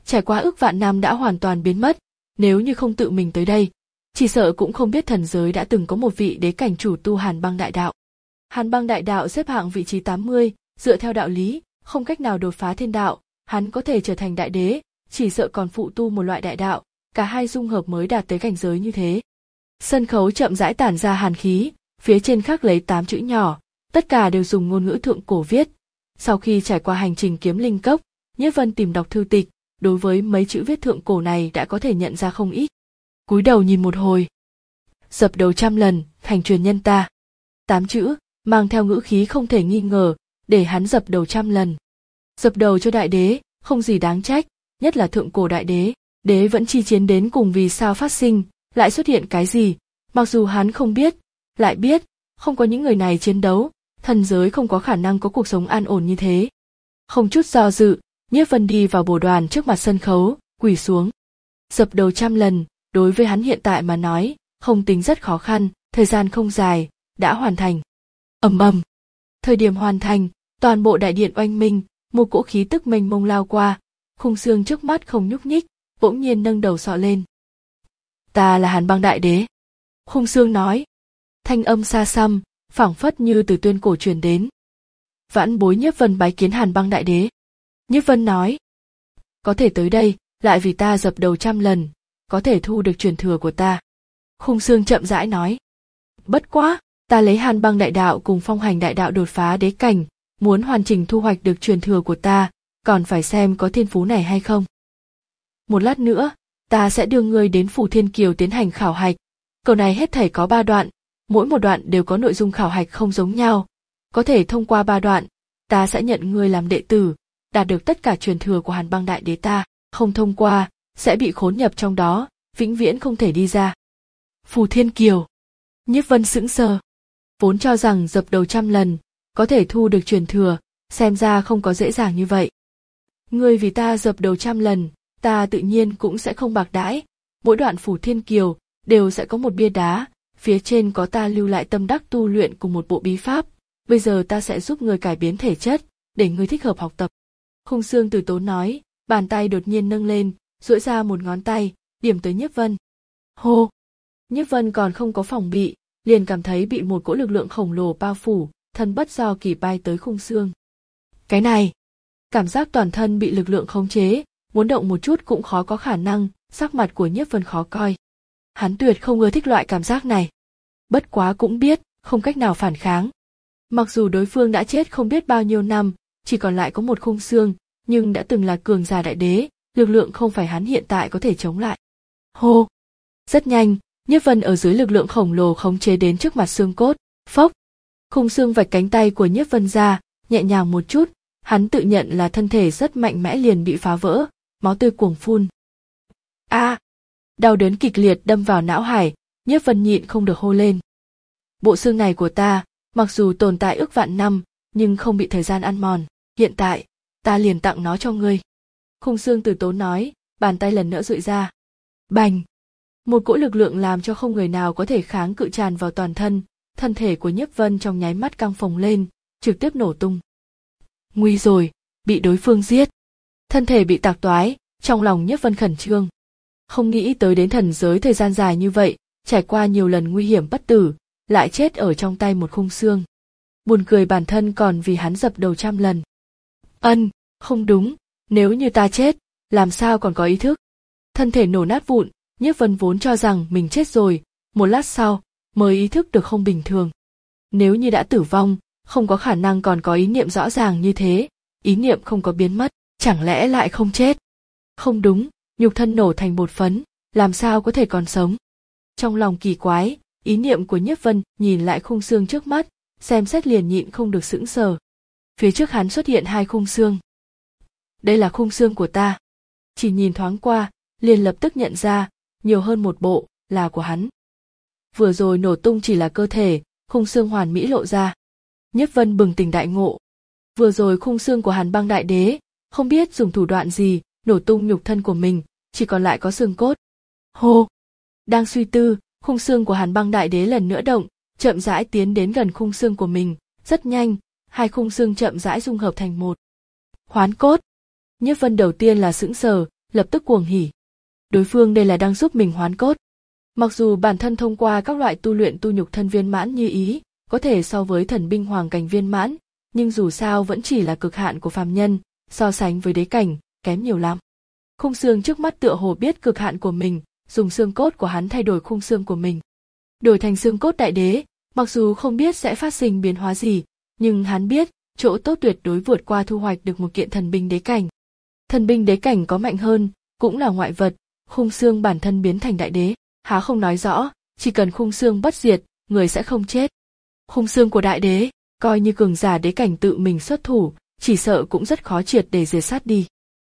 trải qua ức vạn năm đã hoàn toàn biến mất, nếu như không tự mình tới đây, chỉ sợ cũng không biết thần giới đã từng có một vị đế cảnh chủ tu Hàn Băng Đại Đạo. Hàn Băng Đại Đạo xếp hạng vị trí tám mươi, dựa theo đạo lý, không cách nào đột phá thiên đạo, hắn có thể trở thành đại đế, chỉ sợ còn phụ tu một loại đại đạo, cả hai dung hợp mới đạt tới cảnh giới như thế. Sân khấu chậm rãi tản ra hàn khí, phía trên khắc lấy tám chữ nhỏ, tất cả đều dùng ngôn ngữ thượng cổ viết. Sau khi trải qua hành trình kiếm linh cốc, Nhiếp Vân tìm đọc thư tịch, đối với mấy chữ viết thượng cổ này đã có thể nhận ra không ít. Cúi đầu nhìn một hồi, dập đầu trăm lần, thành truyền nhân ta. Tám chữ, mang theo ngữ khí không thể nghi ngờ, để hắn dập đầu trăm lần. Dập đầu cho đại đế, không gì đáng trách, nhất là thượng cổ đại đế, đế vẫn chi chiến đến cùng vì sao phát sinh, lại xuất hiện cái gì, mặc dù hắn không biết, lại biết, không có những người này chiến đấu, thần giới không có khả năng có cuộc sống an ổn như thế. Không chút do dự, Nhiếp Vân đi vào bồ đoàn trước mặt sân khấu, quỳ xuống. Dập đầu trăm lần, đối với hắn hiện tại mà nói, không tính rất khó khăn, thời gian không dài, đã hoàn thành. Ầm ầm. Thời điểm hoàn thành, toàn bộ đại điện oanh minh, một cỗ khí tức mênh mông lao qua, khung xương trước mắt không nhúc nhích, bỗng nhiên nâng đầu sọ lên. Ta là Hàn Băng Đại Đế. Khung xương nói. Thanh âm xa xăm, phảng phất như từ tuyên cổ truyền đến. Vãn bối Nhiếp Vân bái kiến Hàn Băng Đại Đế. Nhiếp Vân nói. Có thể tới đây, lại vì ta dập đầu trăm lần, có thể thu được truyền thừa của ta. Khung xương chậm rãi nói. Bất quá, ta lấy Hàn Băng Đại Đạo cùng Phong Hành Đại Đạo đột phá đế cảnh, muốn hoàn chỉnh thu hoạch được truyền thừa của ta, còn phải xem có thiên phú này hay không. Một lát nữa, ta sẽ đưa ngươi đến Phủ Thiên Kiều tiến hành khảo hạch. Câu này hết thảy có ba đoạn, mỗi một đoạn đều có nội dung khảo hạch không giống nhau. Có thể thông qua ba đoạn, ta sẽ nhận ngươi làm đệ tử, đạt được tất cả truyền thừa của Hàn Băng Đại Đế ta, không thông qua, sẽ bị khốn nhập trong đó, vĩnh viễn không thể đi ra. Phủ Thiên Kiều. Nhiếp Vân sững sờ. Vốn cho rằng dập đầu trăm lần, có thể thu được truyền thừa, xem ra không có dễ dàng như vậy. Ngươi vì ta dập đầu trăm lần, ta tự nhiên cũng sẽ không bạc đãi, mỗi đoạn Phủ Thiên Kiều đều sẽ có một bia đá, phía trên có ta lưu lại tâm đắc tu luyện cùng một bộ bí pháp, bây giờ ta sẽ giúp ngươi cải biến thể chất, để ngươi thích hợp học tập. Khung xương từ tốn nói, bàn tay đột nhiên nâng lên, duỗi ra một ngón tay, điểm tới Nhiếp Vân. Hô! Nhiếp Vân còn không có phòng bị, liền cảm thấy bị một cỗ lực lượng khổng lồ bao phủ, thân bất do kỳ bay tới khung xương. Cái này! Cảm giác toàn thân bị lực lượng khống chế, muốn động một chút cũng khó có khả năng, sắc mặt của Nhiếp Vân khó coi. Hắn tuyệt không ưa thích loại cảm giác này. Bất quá cũng biết, không cách nào phản kháng. Mặc dù đối phương đã chết không biết bao nhiêu năm, chỉ còn lại có một khung xương, nhưng đã từng là cường giả đại đế, lực lượng không phải hắn hiện tại có thể chống lại. Hô! Rất nhanh, Nhiếp Vân ở dưới lực lượng khổng lồ khống chế đến trước mặt xương cốt, phốc! Khung xương vạch cánh tay của Nhiếp Vân ra, nhẹ nhàng một chút, hắn tự nhận là thân thể rất mạnh mẽ liền bị phá vỡ, máu tươi cuồng phun. A! À, đau đớn kịch liệt đâm vào não hải, Nhiếp Vân nhịn không được hô lên. Bộ xương này của ta, mặc dù tồn tại ức vạn năm, nhưng không bị thời gian ăn mòn, hiện tại, ta liền tặng nó cho ngươi. Khung xương từ tốn nói, bàn tay lần nữa duỗi ra. Bành! Một cỗ lực lượng làm cho không người nào có thể kháng cự tràn vào toàn thân, thân thể của Nhiếp Vân trong nháy mắt căng phồng lên, trực tiếp nổ tung. Nguy rồi, bị đối phương giết. Thân thể bị tạc toái, trong lòng Nhiếp Vân khẩn trương. Không nghĩ tới đến thần giới thời gian dài như vậy, trải qua nhiều lần nguy hiểm bất tử, lại chết ở trong tay một khung xương. Buồn cười bản thân còn vì hắn dập đầu trăm lần. Ân, không đúng, nếu như ta chết, làm sao còn có ý thức? Thân thể nổ nát vụn, Nhiếp Vân vốn cho rằng mình chết rồi, một lát sau, mới ý thức được không bình thường. Nếu như đã tử vong, không có khả năng còn có ý niệm rõ ràng như thế, ý niệm không có biến mất, chẳng lẽ lại không chết? Không đúng, nhục thân nổ thành bột phấn, làm sao có thể còn sống? Trong lòng kỳ quái, ý niệm của Nhiếp Vân nhìn lại khung xương trước mắt, xem xét liền nhịn không được sững sờ. Phía trước hắn xuất hiện hai khung xương. Đây là khung xương của ta. Chỉ nhìn thoáng qua, liền lập tức nhận ra, nhiều hơn một bộ, là của hắn. Vừa rồi nổ tung chỉ là cơ thể, khung xương hoàn mỹ lộ ra. Nhiếp Vân bừng tỉnh đại ngộ. Vừa rồi khung xương của Hàn Băng Đại Đế, không biết dùng thủ đoạn gì, nổ tung nhục thân của mình, chỉ còn lại có xương cốt. Hô! Đang suy tư, khung xương của Hàn Băng Đại Đế lần nữa động, chậm rãi tiến đến gần khung xương của mình, rất nhanh, hai khung xương chậm rãi dung hợp thành một. Hoán cốt! Nhiếp Vân đầu tiên là sững sờ, lập tức cuồng hỉ. Đối phương đây là đang giúp mình hoán cốt. Mặc dù bản thân thông qua các loại tu luyện tu nhục thân viên mãn như ý, có thể so với thần binh hoàng cảnh viên mãn, nhưng dù sao vẫn chỉ là cực hạn của phàm nhân, so sánh với đế cảnh, kém nhiều lắm. Khung xương trước mắt tựa hồ biết cực hạn của mình, dùng xương cốt của hắn thay đổi khung xương của mình. Đổi thành xương cốt đại đế, mặc dù không biết sẽ phát sinh biến hóa gì, nhưng hắn biết, chỗ tốt tuyệt đối vượt qua thu hoạch được một kiện thần binh đế cảnh. Thần binh đế cảnh có mạnh hơn, cũng là ngoại vật, khung xương bản thân biến thành đại đế, há không nói rõ, chỉ cần khung xương bất diệt, người sẽ không chết. Khung xương của đại đế, coi như cường giả đế cảnh tự mình xuất thủ, chỉ sợ cũng rất khó triệt để diệt sát đi.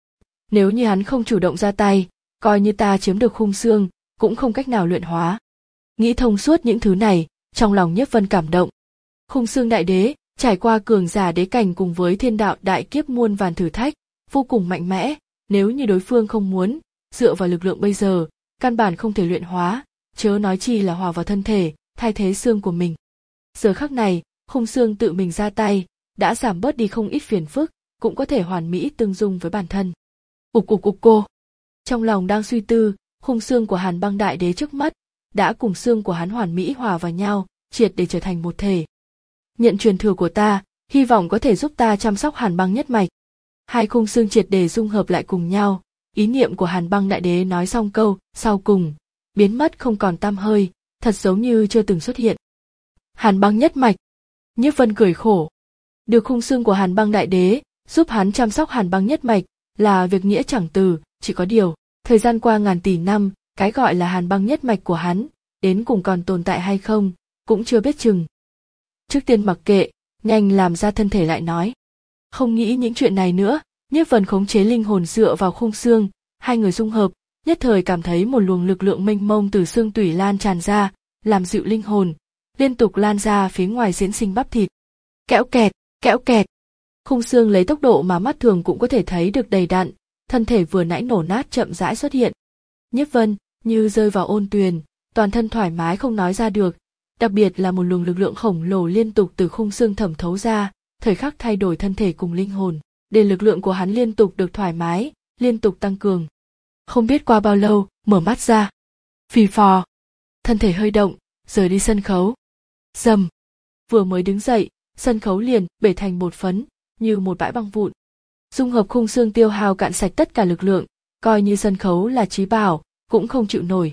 Nếu như hắn không chủ động ra tay, coi như ta chiếm được khung xương, cũng không cách nào luyện hóa. Nghĩ thông suốt những thứ này, trong lòng Nhiếp Vân cảm động. Khung xương đại đế, trải qua cường giả đế cảnh cùng với thiên đạo đại kiếp muôn vàn thử thách, vô cùng mạnh mẽ, nếu như đối phương không muốn, dựa vào lực lượng bây giờ, căn bản không thể luyện hóa, chớ nói chi là hòa vào thân thể, thay thế xương của mình. Giờ khắc này, khung xương tự mình ra tay, đã giảm bớt đi không ít phiền phức, cũng có thể hoàn mỹ tương dung với bản thân. Ục ục ục cô. Trong lòng đang suy tư, khung xương của Hàn Băng đại đế trước mắt, đã cùng xương của hắn hoàn mỹ hòa vào nhau, triệt để trở thành một thể. Nhận truyền thừa của ta, hy vọng có thể giúp ta chăm sóc Hàn Băng nhất mạch. Hai khung xương triệt để dung hợp lại cùng nhau, ý niệm của Hàn Băng đại đế nói xong câu, sau cùng, biến mất không còn tăm hơi, thật giống như chưa từng xuất hiện. Hàn Băng nhất mạch. Nhiếp Vân cười khổ. Được khung xương của Hàn Băng đại đế, giúp hắn chăm sóc Hàn Băng nhất mạch, là việc nghĩa chẳng từ, chỉ có điều, thời gian qua ngàn tỷ năm, cái gọi là Hàn Băng nhất mạch của hắn, đến cùng còn tồn tại hay không, cũng chưa biết chừng. Trước tiên mặc kệ, nhanh làm ra thân thể lại nói. Không nghĩ những chuyện này nữa, Nhiếp Vân khống chế linh hồn dựa vào khung xương, hai người dung hợp, nhất thời cảm thấy một luồng lực lượng mênh mông từ xương tủy lan tràn ra, làm dịu linh hồn, liên tục lan ra phía ngoài diễn sinh bắp thịt. Kẽo kẹt, kẽo kẹt. Khung xương lấy tốc độ mà mắt thường cũng có thể thấy được đầy đặn, thân thể vừa nãy nổ nát chậm rãi xuất hiện. Nhiếp Vân như rơi vào ôn tuyền, toàn thân thoải mái không nói ra được, đặc biệt là một luồng lực lượng khổng lồ liên tục từ khung xương thẩm thấu ra, thời khắc thay đổi thân thể cùng linh hồn, để lực lượng của hắn liên tục được thoải mái, liên tục tăng cường. Không biết qua bao lâu, mở mắt ra. Phì phò. Thân thể hơi động, rời đi sân khấu. Rầm. Vừa mới đứng dậy, sân khấu liền bể thành bột phấn, như một bãi băng vụn. Dung hợp khung xương tiêu hao cạn sạch tất cả lực lượng, coi như sân khấu là trí bảo, cũng không chịu nổi.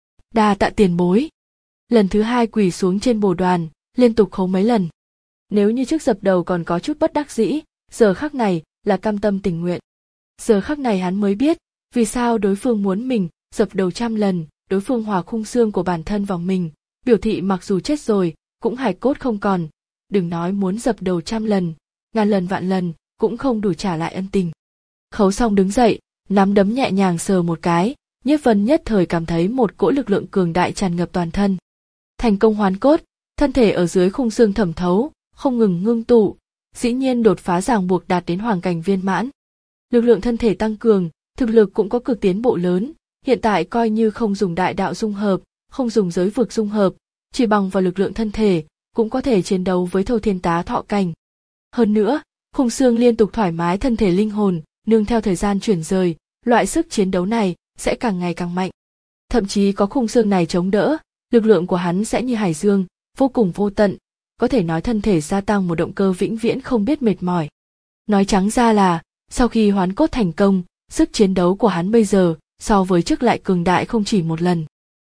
Đa tạ tiền bối. Lần thứ hai quỳ xuống trên bồ đoàn, liên tục khấu mấy lần. Nếu như trước dập đầu còn có chút bất đắc dĩ, giờ khắc này là cam tâm tình nguyện. Giờ khắc này hắn mới biết, vì sao đối phương muốn mình dập đầu trăm lần, đối phương hòa khung xương của bản thân vào mình, biểu thị mặc dù chết rồi, cũng hài cốt không còn, đừng nói muốn dập đầu trăm lần, ngàn lần vạn lần, cũng không đủ trả lại ân tình. Khấu xong đứng dậy, nắm đấm nhẹ nhàng sờ một cái, Nhiếp Vân nhất thời cảm thấy một cỗ lực lượng cường đại tràn ngập toàn thân. Thành công hoán cốt, thân thể ở dưới khung xương thẩm thấu, không ngừng ngưng tụ, dĩ nhiên đột phá ràng buộc đạt đến hoàng cảnh viên mãn. Lực lượng thân thể tăng cường, thực lực cũng có cực tiến bộ lớn, hiện tại coi như không dùng đại đạo dung hợp, không dùng giới vực dung hợp, chỉ bằng vào lực lượng thân thể, cũng có thể chiến đấu với Thâu Thiên Tá Thọ cảnh. Hơn nữa, khung xương liên tục thoải mái thân thể linh hồn, nương theo thời gian chuyển rời, loại sức chiến đấu này sẽ càng ngày càng mạnh. Thậm chí có khung xương này chống đỡ, lực lượng của hắn sẽ như hải dương, vô cùng vô tận, có thể nói thân thể gia tăng một động cơ vĩnh viễn không biết mệt mỏi. Nói trắng ra là, sau khi hoán cốt thành công, sức chiến đấu của hắn bây giờ so với trước lại cường đại không chỉ một lần.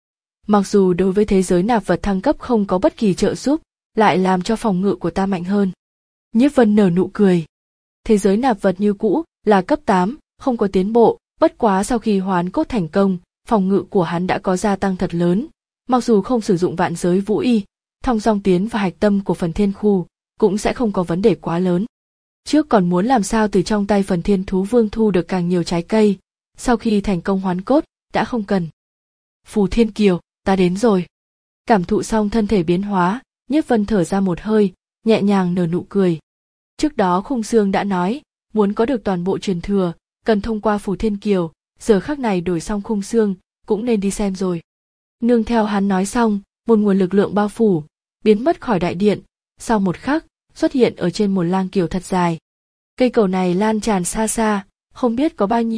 Mặc dù đối với thế giới nạp vật thăng cấp không có bất kỳ trợ giúp, lại làm cho phòng ngự của ta mạnh hơn. Nhiếp Vân nở nụ cười. Thế giới nạp vật như cũ là cấp tám, không có tiến bộ, bất quá sau khi hoán cốt thành công, phòng ngự của hắn đã có gia tăng thật lớn. Mặc dù không sử dụng vạn giới vũ y, thong dong tiến vào hạch tâm của phần thiên khu, cũng sẽ không có vấn đề quá lớn. Trước còn muốn làm sao từ trong tay phần thiên thú vương thu được càng nhiều trái cây, sau khi thành công hoán cốt, đã không cần. Phù Thiên Kiều, ta đến rồi. Cảm thụ xong thân thể biến hóa, Nhiếp Vân thở ra một hơi, nhẹ nhàng nở nụ cười. Trước đó khung xương đã nói, muốn có được toàn bộ truyền thừa, cần thông qua Phù Thiên Kiều, giờ khắc này đổi xong khung xương, cũng nên đi xem rồi. Nương theo hắn nói xong, một nguồn lực lượng bao phủ, biến mất khỏi đại điện, sau một khắc, xuất hiện ở trên một lang kiều thật dài. Cây cầu này lan tràn xa xa, không biết có bao nhiêu,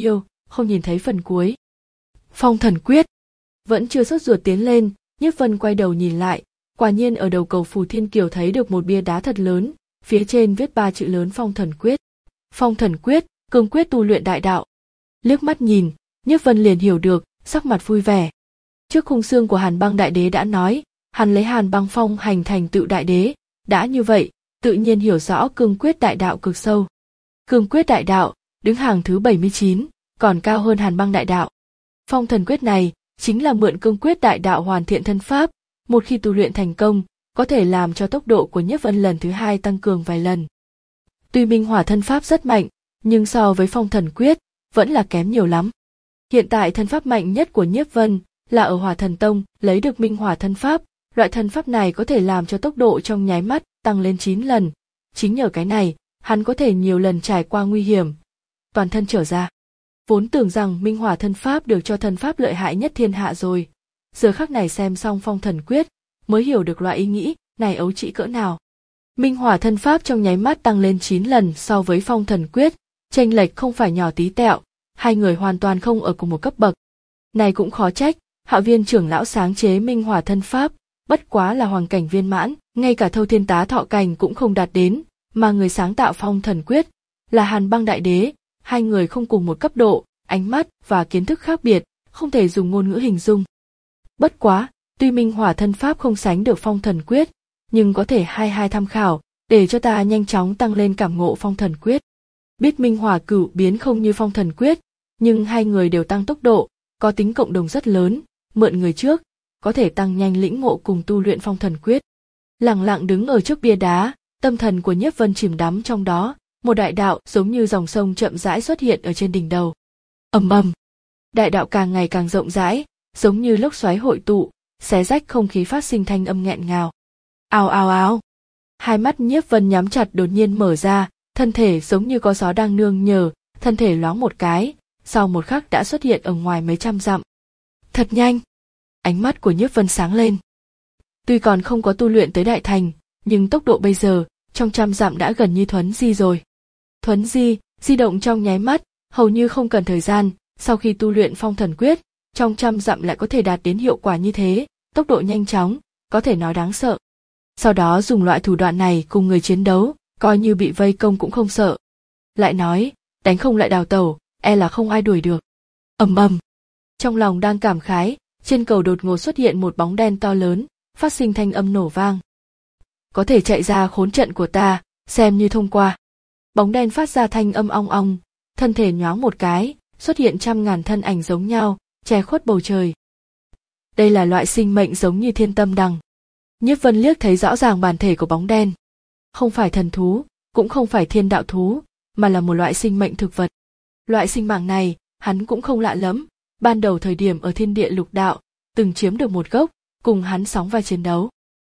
không nhìn thấy phần cuối. Phong thần quyết. Vẫn chưa sốt ruột tiến lên, Nhiếp Vân quay đầu nhìn lại, quả nhiên ở đầu cầu Phù Thiên Kiều thấy được một bia đá thật lớn, phía trên viết ba chữ lớn Phong thần quyết. Phong thần quyết, cương quyết tu luyện đại đạo. Liếc mắt nhìn, Nhiếp Vân liền hiểu được, sắc mặt vui vẻ. Trước khung xương của Hàn Băng Đại Đế đã nói, hắn lấy Hàn Băng Phong hành thành tựu đại đế, đã như vậy, tự nhiên hiểu rõ cương quyết đại đạo cực sâu. Cương quyết đại đạo, đứng hàng thứ bảy mươi chín, còn cao hơn Hàn Băng đại đạo. Phong thần quyết này, chính là mượn cương quyết đại đạo hoàn thiện thân pháp, một khi tu luyện thành công, có thể làm cho tốc độ của Nhiếp Vân lần thứ hai tăng cường vài lần. Tuy Minh Hỏa thân pháp rất mạnh, nhưng so với Phong thần quyết, vẫn là kém nhiều lắm. Hiện tại thân pháp mạnh nhất của Nhiếp Vân là ở Hỏa Thần Tông lấy được Minh Hỏa thân pháp, loại thân pháp này có thể làm cho tốc độ trong nháy mắt tăng lên chín lần. Chính nhờ cái này, hắn có thể nhiều lần trải qua nguy hiểm, toàn thân trở ra. Vốn tưởng rằng Minh Hỏa thân pháp được cho thân pháp lợi hại nhất thiên hạ rồi, giờ khắc này xem xong Phong thần quyết, mới hiểu được loại ý nghĩ này ấu trĩ cỡ nào. Minh Hỏa thân pháp trong nháy mắt tăng lên chín lần so với Phong thần quyết, chênh lệch không phải nhỏ tí tẹo, hai người hoàn toàn không ở cùng một cấp bậc. Này cũng khó trách, Hạo Viên trưởng lão sáng chế Minh Hỏa thân pháp, bất quá là hoàng cảnh viên mãn, ngay cả Thâu Thiên Tá Thọ cảnh cũng không đạt đến, mà người sáng tạo Phong thần quyết là Hàn Băng đại đế, hai người không cùng một cấp độ, ánh mắt và kiến thức khác biệt, không thể dùng ngôn ngữ hình dung. Bất quá, tuy Minh Hỏa thân pháp không sánh được Phong thần quyết, nhưng có thể hai hai tham khảo, để cho ta nhanh chóng tăng lên cảm ngộ Phong thần quyết. Biết Minh Hỏa cửu biến không như Phong thần quyết, nhưng hai người đều tăng tốc độ, có tính cộng đồng rất lớn, mượn người trước, có thể tăng nhanh lĩnh ngộ cùng tu luyện Phong thần quyết. Lặng lặng đứng ở trước bia đá, tâm thần của Nhiếp Vân chìm đắm trong đó, một đại đạo giống như dòng sông chậm rãi xuất hiện ở trên đỉnh đầu. Ầm ầm, đại đạo càng ngày càng rộng rãi, giống như lốc xoáy hội tụ, xé rách không khí phát sinh thanh âm nghẹn ngào. Ào ào ào. Hai mắt Nhiếp Vân nhắm chặt đột nhiên mở ra, thân thể giống như có gió đang nương nhờ, thân thể loáng một cái, sau một khắc đã xuất hiện ở ngoài mấy trăm dặm. Thật nhanh. Ánh mắt của Nhiếp Vân sáng lên. Tuy còn không có tu luyện tới đại thành, nhưng tốc độ bây giờ, trong trăm dặm đã gần như thuấn di rồi. Thuấn di, di động trong nháy mắt, hầu như không cần thời gian, sau khi tu luyện Phong thần quyết, trong trăm dặm lại có thể đạt đến hiệu quả như thế, tốc độ nhanh chóng, có thể nói đáng sợ. Sau đó dùng loại thủ đoạn này cùng người chiến đấu, coi như bị vây công cũng không sợ. Lại nói, đánh không lại đào tẩu, e là không ai đuổi được. Ầm ầm. Trong lòng đang cảm khái, trên cầu đột ngột xuất hiện một bóng đen to lớn, phát sinh thanh âm nổ vang. Có thể chạy ra khốn trận của ta, xem như thông qua. Bóng đen phát ra thanh âm ong ong, thân thể nhoáng một cái, xuất hiện trăm ngàn thân ảnh giống nhau, che khuất bầu trời. Đây là loại sinh mệnh giống như thiên tâm đằng. Nhiếp Vân liếc thấy rõ ràng bản thể của bóng đen. Không phải thần thú, cũng không phải thiên đạo thú, mà là một loại sinh mệnh thực vật. Loại sinh mạng này, hắn cũng không lạ lắm, ban đầu thời điểm ở thiên địa lục đạo, từng chiếm được một gốc, cùng hắn sóng vai chiến đấu.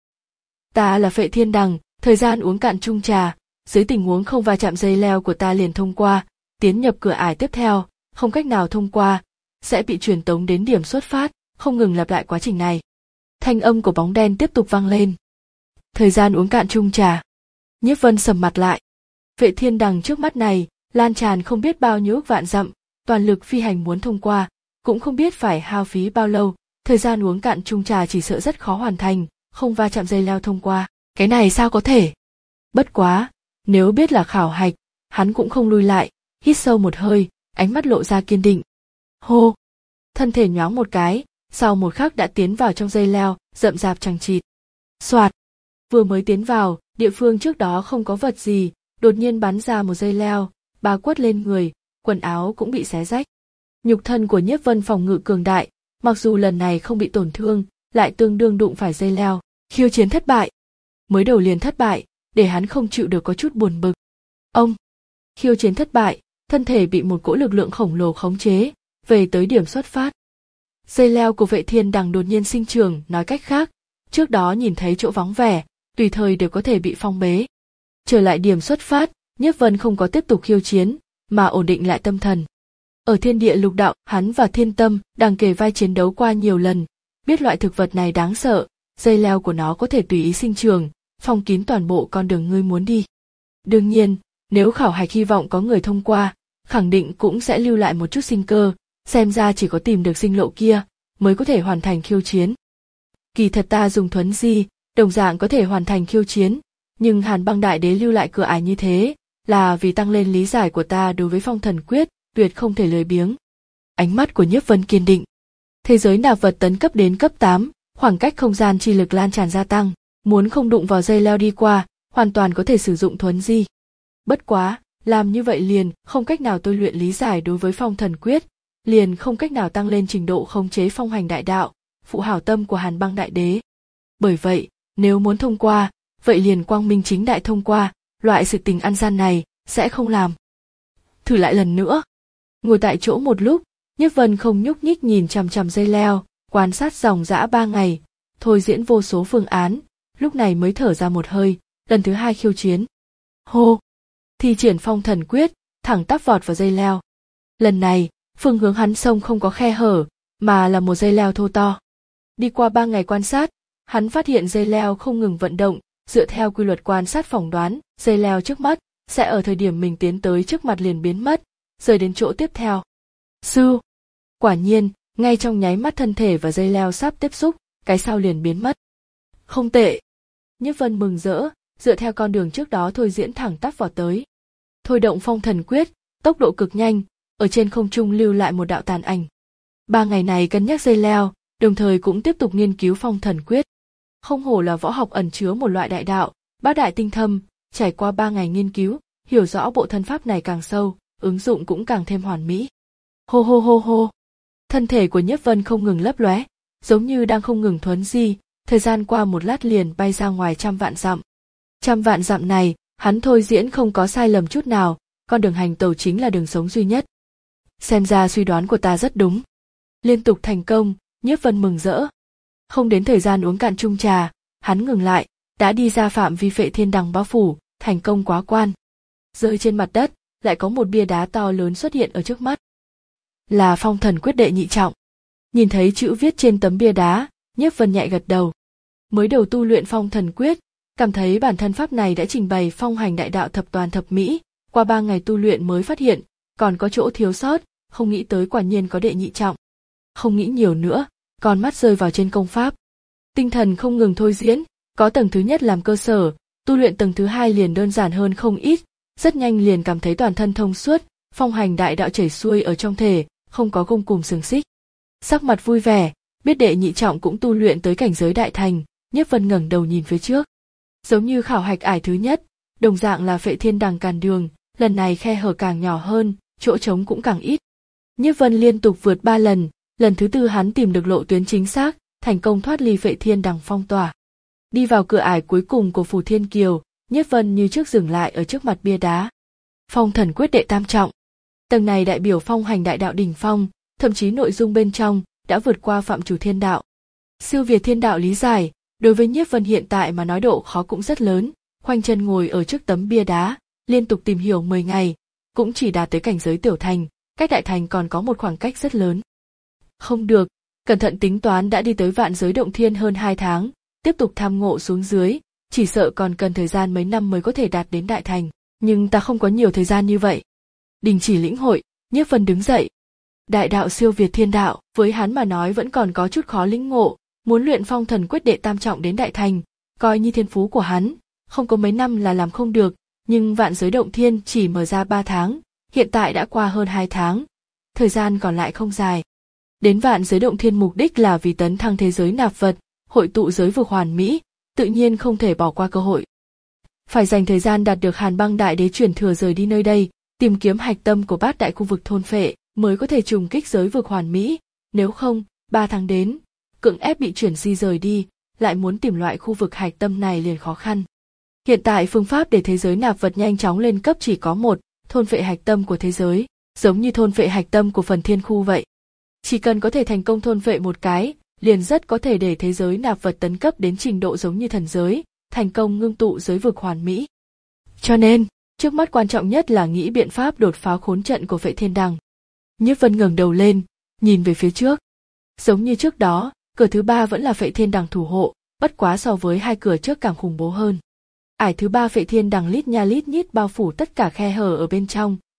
Ta là Phệ Thiên Đằng, thời gian uống cạn chung trà, dưới tình huống không va chạm dây leo của ta liền thông qua, tiến nhập cửa ải tiếp theo, không cách nào thông qua, sẽ bị truyền tống đến điểm xuất phát, không ngừng lặp lại quá trình này. Thanh âm của bóng đen tiếp tục vang lên. Thời gian uống cạn chung trà. Nhiếp Vân sầm mặt lại. Phệ Thiên Đằng trước mắt này, lan tràn không biết bao nhiêu ức vạn dặm, toàn lực phi hành muốn thông qua, cũng không biết phải hao phí bao lâu, thời gian uống cạn chung trà chỉ sợ rất khó hoàn thành, không va chạm dây leo thông qua, cái này sao có thể? Bất quá, nếu biết là khảo hạch, hắn cũng không lui lại, hít sâu một hơi, ánh mắt lộ ra kiên định. Hô! Thân thể nhoáng một cái, sau một khắc đã tiến vào trong dây leo, rậm rạp chằng chịt. Soạt! Vừa mới tiến vào, địa phương trước đó không có vật gì, đột nhiên bắn ra một dây leo, bà quất lên người, quần áo cũng bị xé rách. Nhục thân của Nhiếp Vân phòng ngự cường đại, mặc dù lần này không bị tổn thương, lại tương đương đụng phải dây leo, khiêu chiến thất bại. Mới đầu liền thất bại, để hắn không chịu được có chút buồn bực. Ông! Khiêu chiến thất bại, thân thể bị một cỗ lực lượng khổng lồ khống chế, về tới điểm xuất phát. Dây leo của Vệ Thiên Đằng đột nhiên sinh trưởng, nói cách khác, trước đó nhìn thấy chỗ vắng vẻ, tùy thời đều có thể bị phong bế. Trở lại điểm xuất phát, Nhiếp Vân không có tiếp tục khiêu chiến, mà ổn định lại tâm thần. Ở thiên địa lục đạo, hắn và Thiên Tâm đang kề vai chiến đấu qua nhiều lần, biết loại thực vật này đáng sợ, dây leo của nó có thể tùy ý sinh trưởng, phong kín toàn bộ con đường ngươi muốn đi. Đương nhiên, nếu khảo hạch hy vọng có người thông qua, khẳng định cũng sẽ lưu lại một chút sinh cơ, xem ra chỉ có tìm được sinh lộ kia mới có thể hoàn thành khiêu chiến. Kỳ thật ta dùng thuấn di, đồng dạng có thể hoàn thành khiêu chiến, nhưng Hàn Băng Đại Đế lưu lại cửa ải như thế, là vì tăng lên lý giải của ta đối với phong thần quyết, tuyệt không thể lười biếng. Ánh mắt của Nhiếp Vân kiên định. Thế giới nạp vật tấn cấp đến cấp tám, khoảng cách không gian chi lực lan tràn gia tăng, muốn không đụng vào dây leo đi qua, hoàn toàn có thể sử dụng thuấn di. Bất quá, làm như vậy liền không cách nào tôi luyện lý giải đối với phong thần quyết, liền không cách nào tăng lên trình độ khống chế phong hành đại đạo, phụ hảo tâm của Hàn Băng Đại Đế. Bởi vậy, nếu muốn thông qua, vậy liền quang minh chính đại thông qua, loại sự tình ăn gian này sẽ không làm. Thử lại lần nữa. Ngồi tại chỗ một lúc, Nhiếp Vân không nhúc nhích nhìn chằm chằm dây leo, quan sát dòng dã ba ngày, thôi diễn vô số phương án, lúc này mới thở ra một hơi, lần thứ hai khiêu chiến. Hô! Thi triển phong thần quyết, thẳng tắp vọt vào dây leo. Lần này, phương hướng hắn xông không có khe hở, mà là một dây leo thô to. Đi qua ba ngày quan sát, hắn phát hiện dây leo không ngừng vận động, dựa theo quy luật quan sát phỏng đoán, dây leo trước mắt sẽ ở thời điểm mình tiến tới trước mặt liền biến mất, rời đến chỗ tiếp theo. Sư! Quả nhiên, ngay trong nháy mắt thân thể và dây leo sắp tiếp xúc, cái sau liền biến mất. Không tệ! Nhiếp Vân mừng rỡ, dựa theo con đường trước đó thôi diễn thẳng tắp vọt tới. Thôi động phong thần quyết, tốc độ cực nhanh, ở trên không trung lưu lại một đạo tàn ảnh. Ba ngày này cân nhắc dây leo, đồng thời cũng tiếp tục nghiên cứu phong thần quyết. Không hổ là võ học ẩn chứa một loại đại đạo, bát đại tinh thâm, trải qua ba ngày nghiên cứu, hiểu rõ bộ thân pháp này càng sâu, ứng dụng cũng càng thêm hoàn mỹ. Hô hô hô hô. Thân thể của Nhiếp Vân không ngừng lấp lóe, giống như đang không ngừng thuấn di, thời gian qua một lát liền bay ra ngoài trăm vạn dặm. Trăm vạn dặm này, hắn thôi diễn không có sai lầm chút nào, con đường hành tẩu chính là đường sống duy nhất. Xem ra suy đoán của ta rất đúng. Liên tục thành công, Nhiếp Vân mừng rỡ. Không đến thời gian uống cạn chung trà, hắn ngừng lại, đã đi ra phạm vi Phệ Thiên Đằng bao phủ, thành công quá quan. Rơi trên mặt đất, lại có một bia đá to lớn xuất hiện ở trước mắt. Là phong thần quyết đệ nhị trọng. Nhìn thấy chữ viết trên tấm bia đá, Nhiếp Vân nhẹ gật đầu. Mới đầu tu luyện phong thần quyết, cảm thấy bản thân pháp này đã trình bày phong hành đại đạo thập toàn thập mỹ, qua ba ngày tu luyện mới phát hiện, còn có chỗ thiếu sót, không nghĩ tới quả nhiên có đệ nhị trọng. Không nghĩ nhiều nữa, con mắt rơi vào trên công pháp. Tinh thần không ngừng thôi diễn, có tầng thứ nhất làm cơ sở, tu luyện tầng thứ hai liền đơn giản hơn không ít, rất nhanh liền cảm thấy toàn thân thông suốt, phong hành đại đạo chảy xuôi ở trong thể, không có gông cùm xiềng xích. Sắc mặt vui vẻ, biết đệ nhị trọng cũng tu luyện tới cảnh giới đại thành, Nhiếp Vân ngẩng đầu nhìn phía trước. Giống như khảo hạch ải thứ nhất, đồng dạng là Phệ Thiên Đằng càn đường, lần này khe hở càng nhỏ hơn, chỗ trống cũng càng ít. Nhiếp Vân liên tục vượt ba lần, lần thứ tư hắn tìm được lộ tuyến chính xác, thành công thoát ly Phệ Thiên Đằng phong tỏa. Đi vào cửa ải cuối cùng của Phù Thiên Kiều, Nhiếp Vân như trước dừng lại ở trước mặt bia đá. Phong thần quyết đệ tam trọng. Tầng này đại biểu phong hành đại đạo đỉnh phong, thậm chí nội dung bên trong đã vượt qua phạm chủ thiên đạo. Siêu việt thiên đạo lý giải, đối với Nhiếp Vân hiện tại mà nói độ khó cũng rất lớn, khoanh chân ngồi ở trước tấm bia đá, liên tục tìm hiểu mười ngày, cũng chỉ đạt tới cảnh giới tiểu thành, cách đại thành còn có một khoảng cách rất lớn. Không được, cẩn thận tính toán đã đi tới vạn giới động thiên hơn hai tháng, tiếp tục tham ngộ xuống dưới, chỉ sợ còn cần thời gian mấy năm mới có thể đạt đến đại thành, nhưng ta không có nhiều thời gian như vậy. Đình chỉ lĩnh hội, Nhiếp Vân đứng dậy. Đại đạo siêu việt thiên đạo, với hắn mà nói vẫn còn có chút khó lĩnh ngộ, muốn luyện phong thần quyết đệ tam trọng đến đại thành, coi như thiên phú của hắn, không có mấy năm là làm không được, nhưng vạn giới động thiên chỉ mở ra ba tháng, hiện tại đã qua hơn hai tháng, thời gian còn lại không dài. Đến vạn giới động thiên mục đích là vì tấn thăng thế giới nạp vật, hội tụ giới vực hoàn mỹ, tự nhiên không thể bỏ qua cơ hội. Phải dành thời gian đạt được Hàn Băng Đại Đế chuyển thừa rời đi nơi đây, tìm kiếm hạch tâm của bát đại khu vực thôn phệ, mới có thể trùng kích giới vực hoàn mỹ, nếu không, ba tháng đến, cưỡng ép bị chuyển di rời đi, lại muốn tìm loại khu vực hạch tâm này liền khó khăn. Hiện tại phương pháp để thế giới nạp vật nhanh chóng lên cấp chỉ có một, thôn phệ hạch tâm của thế giới, giống như thôn phệ hạch tâm của phần thiên khu vậy. Chỉ cần có thể thành công thôn phệ một cái, liền rất có thể để thế giới nạp vật tấn cấp đến trình độ giống như thần giới, thành công ngưng tụ giới vực hoàn mỹ. Cho nên, trước mắt quan trọng nhất là nghĩ biện pháp đột phá khốn trận của Phệ Thiên Đằng. Nhiếp Vân ngẩng đầu lên, nhìn về phía trước. Giống như trước đó, cửa thứ ba vẫn là Phệ Thiên Đằng thủ hộ, bất quá so với hai cửa trước càng khủng bố hơn. Ải thứ ba Phệ Thiên Đằng lít nha lít nhít bao phủ tất cả khe hở ở bên trong,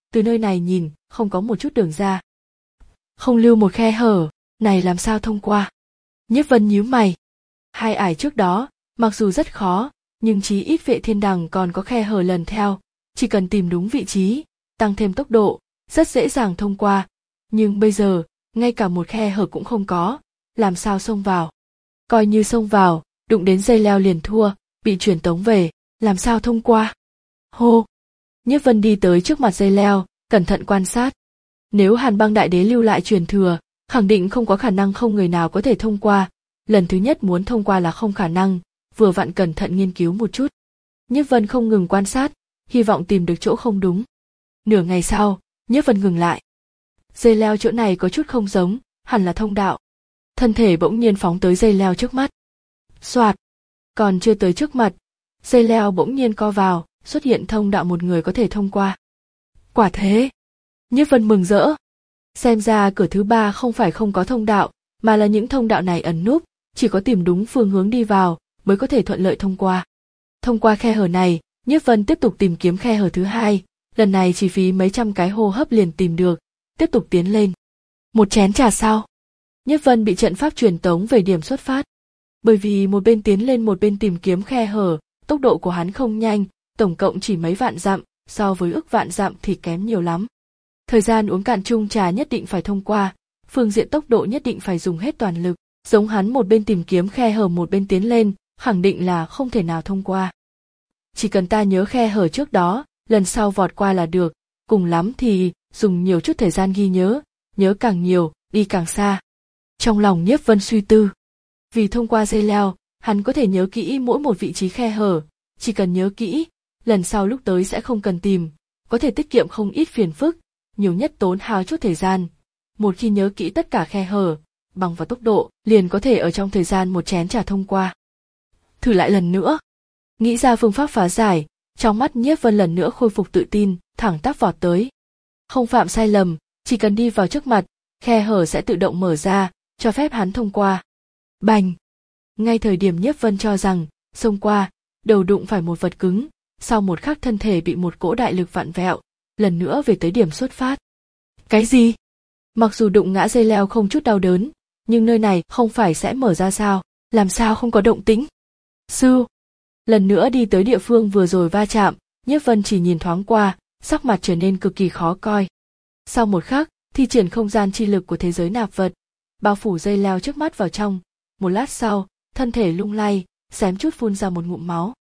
từ nơi này nhìn, không có một chút đường ra. Không lưu một khe hở, này làm sao thông qua? Nhiếp Vân nhíu mày. Hai ải trước đó, mặc dù rất khó, nhưng chí ít Vệ Thiên Đằng còn có khe hở lần theo, chỉ cần tìm đúng vị trí, tăng thêm tốc độ, rất dễ dàng thông qua. Nhưng bây giờ, ngay cả một khe hở cũng không có, làm sao xông vào? Coi như xông vào, đụng đến dây leo liền thua, bị truyền tống về, làm sao thông qua? Hô! Nhiếp Vân đi tới trước mặt dây leo, cẩn thận quan sát. Nếu Hàn Băng Đại Đế lưu lại truyền thừa, khẳng định không có khả năng không người nào có thể thông qua. Lần thứ nhất muốn thông qua là không khả năng, vừa vặn cẩn thận nghiên cứu một chút. Nhiếp Vân không ngừng quan sát, hy vọng tìm được chỗ không đúng. Nửa ngày sau, Nhiếp Vân ngừng lại. Dây leo chỗ này có chút không giống, hẳn là thông đạo. Thân thể bỗng nhiên phóng tới dây leo trước mắt. Xoạt! Còn chưa tới trước mặt, dây leo bỗng nhiên co vào, xuất hiện thông đạo một người có thể thông qua. Quả thế! Nhiếp Vân mừng rỡ. Xem ra cửa thứ ba không phải không có thông đạo, mà là những thông đạo này ẩn núp, chỉ có tìm đúng phương hướng đi vào mới có thể thuận lợi thông qua. Thông qua khe hở này, Nhiếp Vân tiếp tục tìm kiếm khe hở thứ hai, lần này chỉ phí mấy trăm cái hô hấp liền tìm được, tiếp tục tiến lên. Một chén trà sau, Nhiếp Vân bị trận pháp truyền tống về điểm xuất phát. Bởi vì một bên tiến lên một bên tìm kiếm khe hở, tốc độ của hắn không nhanh, tổng cộng chỉ mấy vạn dặm, so với ức vạn dặm thì kém nhiều lắm. Thời gian uống cạn chung trà nhất định phải thông qua, phương diện tốc độ nhất định phải dùng hết toàn lực, giống hắn một bên tìm kiếm khe hở một bên tiến lên, khẳng định là không thể nào thông qua. Chỉ cần ta nhớ khe hở trước đó, lần sau vọt qua là được, cùng lắm thì dùng nhiều chút thời gian ghi nhớ, nhớ càng nhiều, đi càng xa. Trong lòng Nhiếp Vân suy tư. Vì thông qua dây leo, hắn có thể nhớ kỹ mỗi một vị trí khe hở, chỉ cần nhớ kỹ, lần sau lúc tới sẽ không cần tìm, có thể tiết kiệm không ít phiền phức, nhiều nhất tốn hao chút thời gian. Một khi nhớ kỹ tất cả khe hở, bằng vào tốc độ, liền có thể ở trong thời gian một chén trà thông qua. Thử lại lần nữa. Nghĩ ra phương pháp phá giải, trong mắt Nhiếp Vân lần nữa khôi phục tự tin, thẳng tắp vọt tới. Không phạm sai lầm, chỉ cần đi vào trước mặt, khe hở sẽ tự động mở ra, cho phép hắn thông qua. Bành! Ngay thời điểm Nhiếp Vân cho rằng, xông qua, đầu đụng phải một vật cứng, sau một khắc thân thể bị một cỗ đại lực vặn vẹo, lần nữa về tới điểm xuất phát. Cái gì? Mặc dù đụng ngã dây leo không chút đau đớn, nhưng nơi này không phải sẽ mở ra sao, làm sao không có động tĩnh? Sư! Lần nữa đi tới địa phương vừa rồi va chạm, Nhiếp Vân chỉ nhìn thoáng qua, sắc mặt trở nên cực kỳ khó coi. Sau một khắc, thi triển không gian chi lực của thế giới nạp vật, bao phủ dây leo trước mắt vào trong, một lát sau, thân thể lung lay, xém chút phun ra một ngụm máu.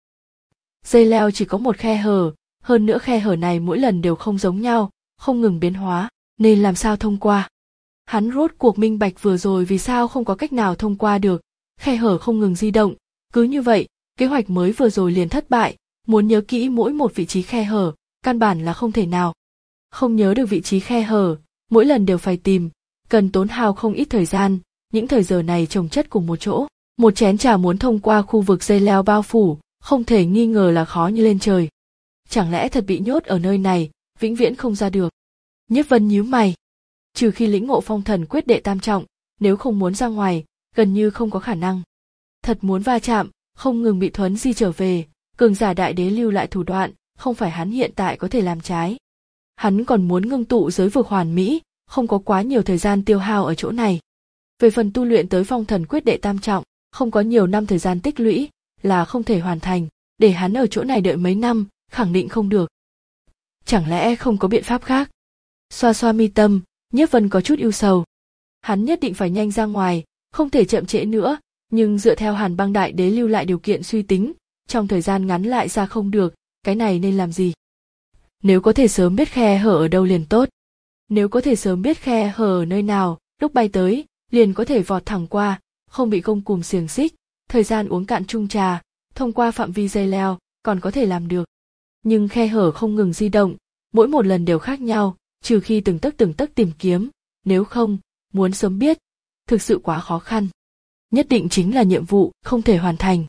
Dây leo chỉ có một khe hở, hơn nữa khe hở này mỗi lần đều không giống nhau, không ngừng biến hóa, nên làm sao thông qua. Hắn rốt cuộc minh bạch vừa rồi vì sao không có cách nào thông qua được, khe hở không ngừng di động, cứ như vậy, kế hoạch mới vừa rồi liền thất bại, muốn nhớ kỹ mỗi một vị trí khe hở, căn bản là không thể nào. Không nhớ được vị trí khe hở, mỗi lần đều phải tìm, cần tốn hao không ít thời gian, những thời giờ này chồng chất cùng một chỗ, một chén trà muốn thông qua khu vực dây leo bao phủ, không thể nghi ngờ là khó như lên trời. Chẳng lẽ thật bị nhốt ở nơi này, vĩnh viễn không ra được? Nhiếp Vân nhíu mày. Trừ khi lĩnh ngộ phong thần quyết đệ tam trọng, nếu không muốn ra ngoài, gần như không có khả năng. Thật muốn va chạm, không ngừng bị thuấn di trở về, cường giả đại đế lưu lại thủ đoạn, không phải hắn hiện tại có thể làm trái. Hắn còn muốn ngưng tụ giới vực hoàn mỹ, không có quá nhiều thời gian tiêu hao ở chỗ này. Về phần tu luyện tới phong thần quyết đệ tam trọng, không có nhiều năm thời gian tích lũy, là không thể hoàn thành, để hắn ở chỗ này đợi mấy năm, khẳng định không được. Chẳng lẽ không có biện pháp khác? Xoa xoa mi tâm, Nhiếp Vân có chút ưu sầu. Hắn nhất định phải nhanh ra ngoài, không thể chậm trễ nữa, nhưng dựa theo Hàn Băng Đại Đế lưu lại điều kiện suy tính, trong thời gian ngắn lại ra không được, cái này nên làm gì? Nếu có thể sớm biết khe hở ở đâu liền tốt. Nếu có thể sớm biết khe hở ở nơi nào, lúc bay tới, liền có thể vọt thẳng qua, không bị gông cùm xiềng xích, thời gian uống cạn chung trà, thông qua phạm vi dây leo, còn có thể làm được. Nhưng khe hở không ngừng di động, mỗi một lần đều khác nhau, trừ khi từng tấc từng tấc tìm kiếm, nếu không, muốn sớm biết, thực sự quá khó khăn. Nhất định chính là nhiệm vụ không thể hoàn thành.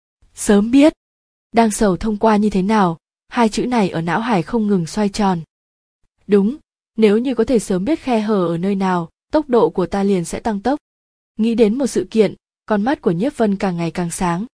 Sớm biết, đang sầu thông qua như thế nào, hai chữ này ở não hải không ngừng xoay tròn. Đúng, nếu như có thể sớm biết khe hở ở nơi nào, tốc độ của ta liền sẽ tăng tốc. Nghĩ đến một sự kiện, con mắt của Nhiếp Vân càng ngày càng sáng.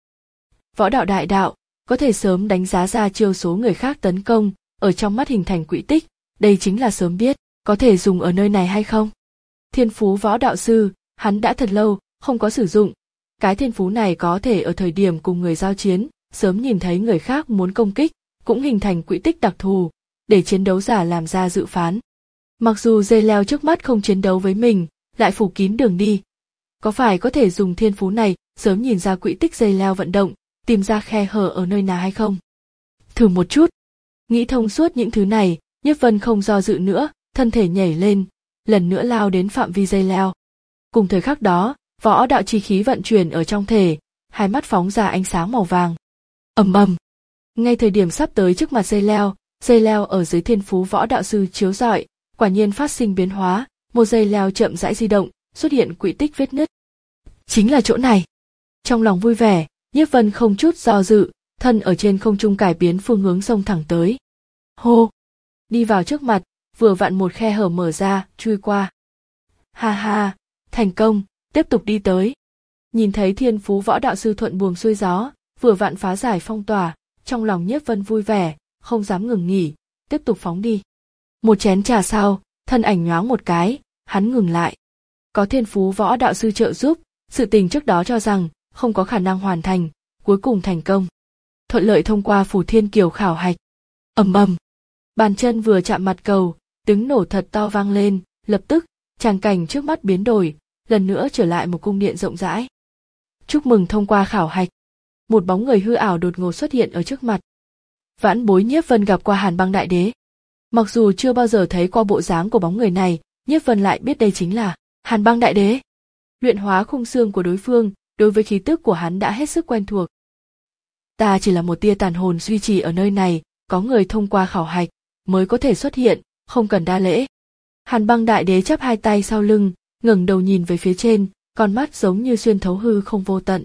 Võ đạo đại đạo, có thể sớm đánh giá ra chiêu số người khác tấn công, ở trong mắt hình thành quỹ tích, đây chính là sớm biết, có thể dùng ở nơi này hay không? Thiên phú võ đạo sư, hắn đã thật lâu không có sử dụng. Cái thiên phú này có thể ở thời điểm cùng người giao chiến, sớm nhìn thấy người khác muốn công kích, cũng hình thành quỹ tích đặc thù, để chiến đấu giả làm ra dự phán. Mặc dù dây leo trước mắt không chiến đấu với mình, lại phủ kín đường đi. Có phải có thể dùng thiên phú này sớm nhìn ra quỹ tích dây leo vận động, tìm ra khe hở ở nơi nào hay không? Thử một chút. Nghĩ thông suốt những thứ này, Nhiếp Vân không do dự nữa, thân thể nhảy lên, lần nữa lao đến phạm vi dây leo. Cùng thời khắc đó, võ đạo chi khí vận chuyển ở trong thể, hai mắt phóng ra ánh sáng màu vàng. Ầm ầm. Ngay thời điểm sắp tới trước mặt dây leo, dây leo ở dưới thiên phú võ đạo sư chiếu rọi, quả nhiên phát sinh biến hóa, một dây leo chậm rãi di động, xuất hiện quỹ tích vết nứt. Chính là chỗ này. Trong lòng vui vẻ, Nhiếp Vân không chút do dự, thân ở trên không trung cải biến phương hướng xông thẳng tới. Hô! Đi vào trước mặt, vừa vặn một khe hở mở ra, chui qua. Ha ha, thành công, tiếp tục đi tới. Nhìn thấy thiên phú võ đạo sư thuận buồm xuôi gió, vừa vặn phá giải phong tỏa, trong lòng Nhiếp Vân vui vẻ, không dám ngừng nghỉ, tiếp tục phóng đi. Một chén trà sau, thân ảnh nhoáng một cái, hắn ngừng lại. Có thiên phú võ đạo sư trợ giúp, sự tình trước đó cho rằng không có khả năng hoàn thành, cuối cùng thành công. Thuận lợi thông qua Phù Thiên Kiều khảo hạch. Ầm ầm. Bàn chân vừa chạm mặt cầu, tiếng nổ thật to vang lên, lập tức, tràng cảnh trước mắt biến đổi, lần nữa trở lại một cung điện rộng rãi. Chúc mừng thông qua khảo hạch. Một bóng người hư ảo đột ngột xuất hiện ở trước mặt. Vãn bối Nhiếp Vân gặp qua Hàn Băng Đại Đế. Mặc dù chưa bao giờ thấy qua bộ dáng của bóng người này, Nhiếp Vân lại biết đây chính là Hàn Băng Đại Đế. Luyện hóa khung xương của đối phương, đối với khí tức của hắn đã hết sức quen thuộc. Ta chỉ là một tia tàn hồn duy trì ở nơi này, có người thông qua khảo hạch mới có thể xuất hiện, không cần đa lễ. Hàn Băng Đại Đế chắp hai tay sau lưng, ngẩng đầu nhìn về phía trên, con mắt giống như xuyên thấu hư không vô tận.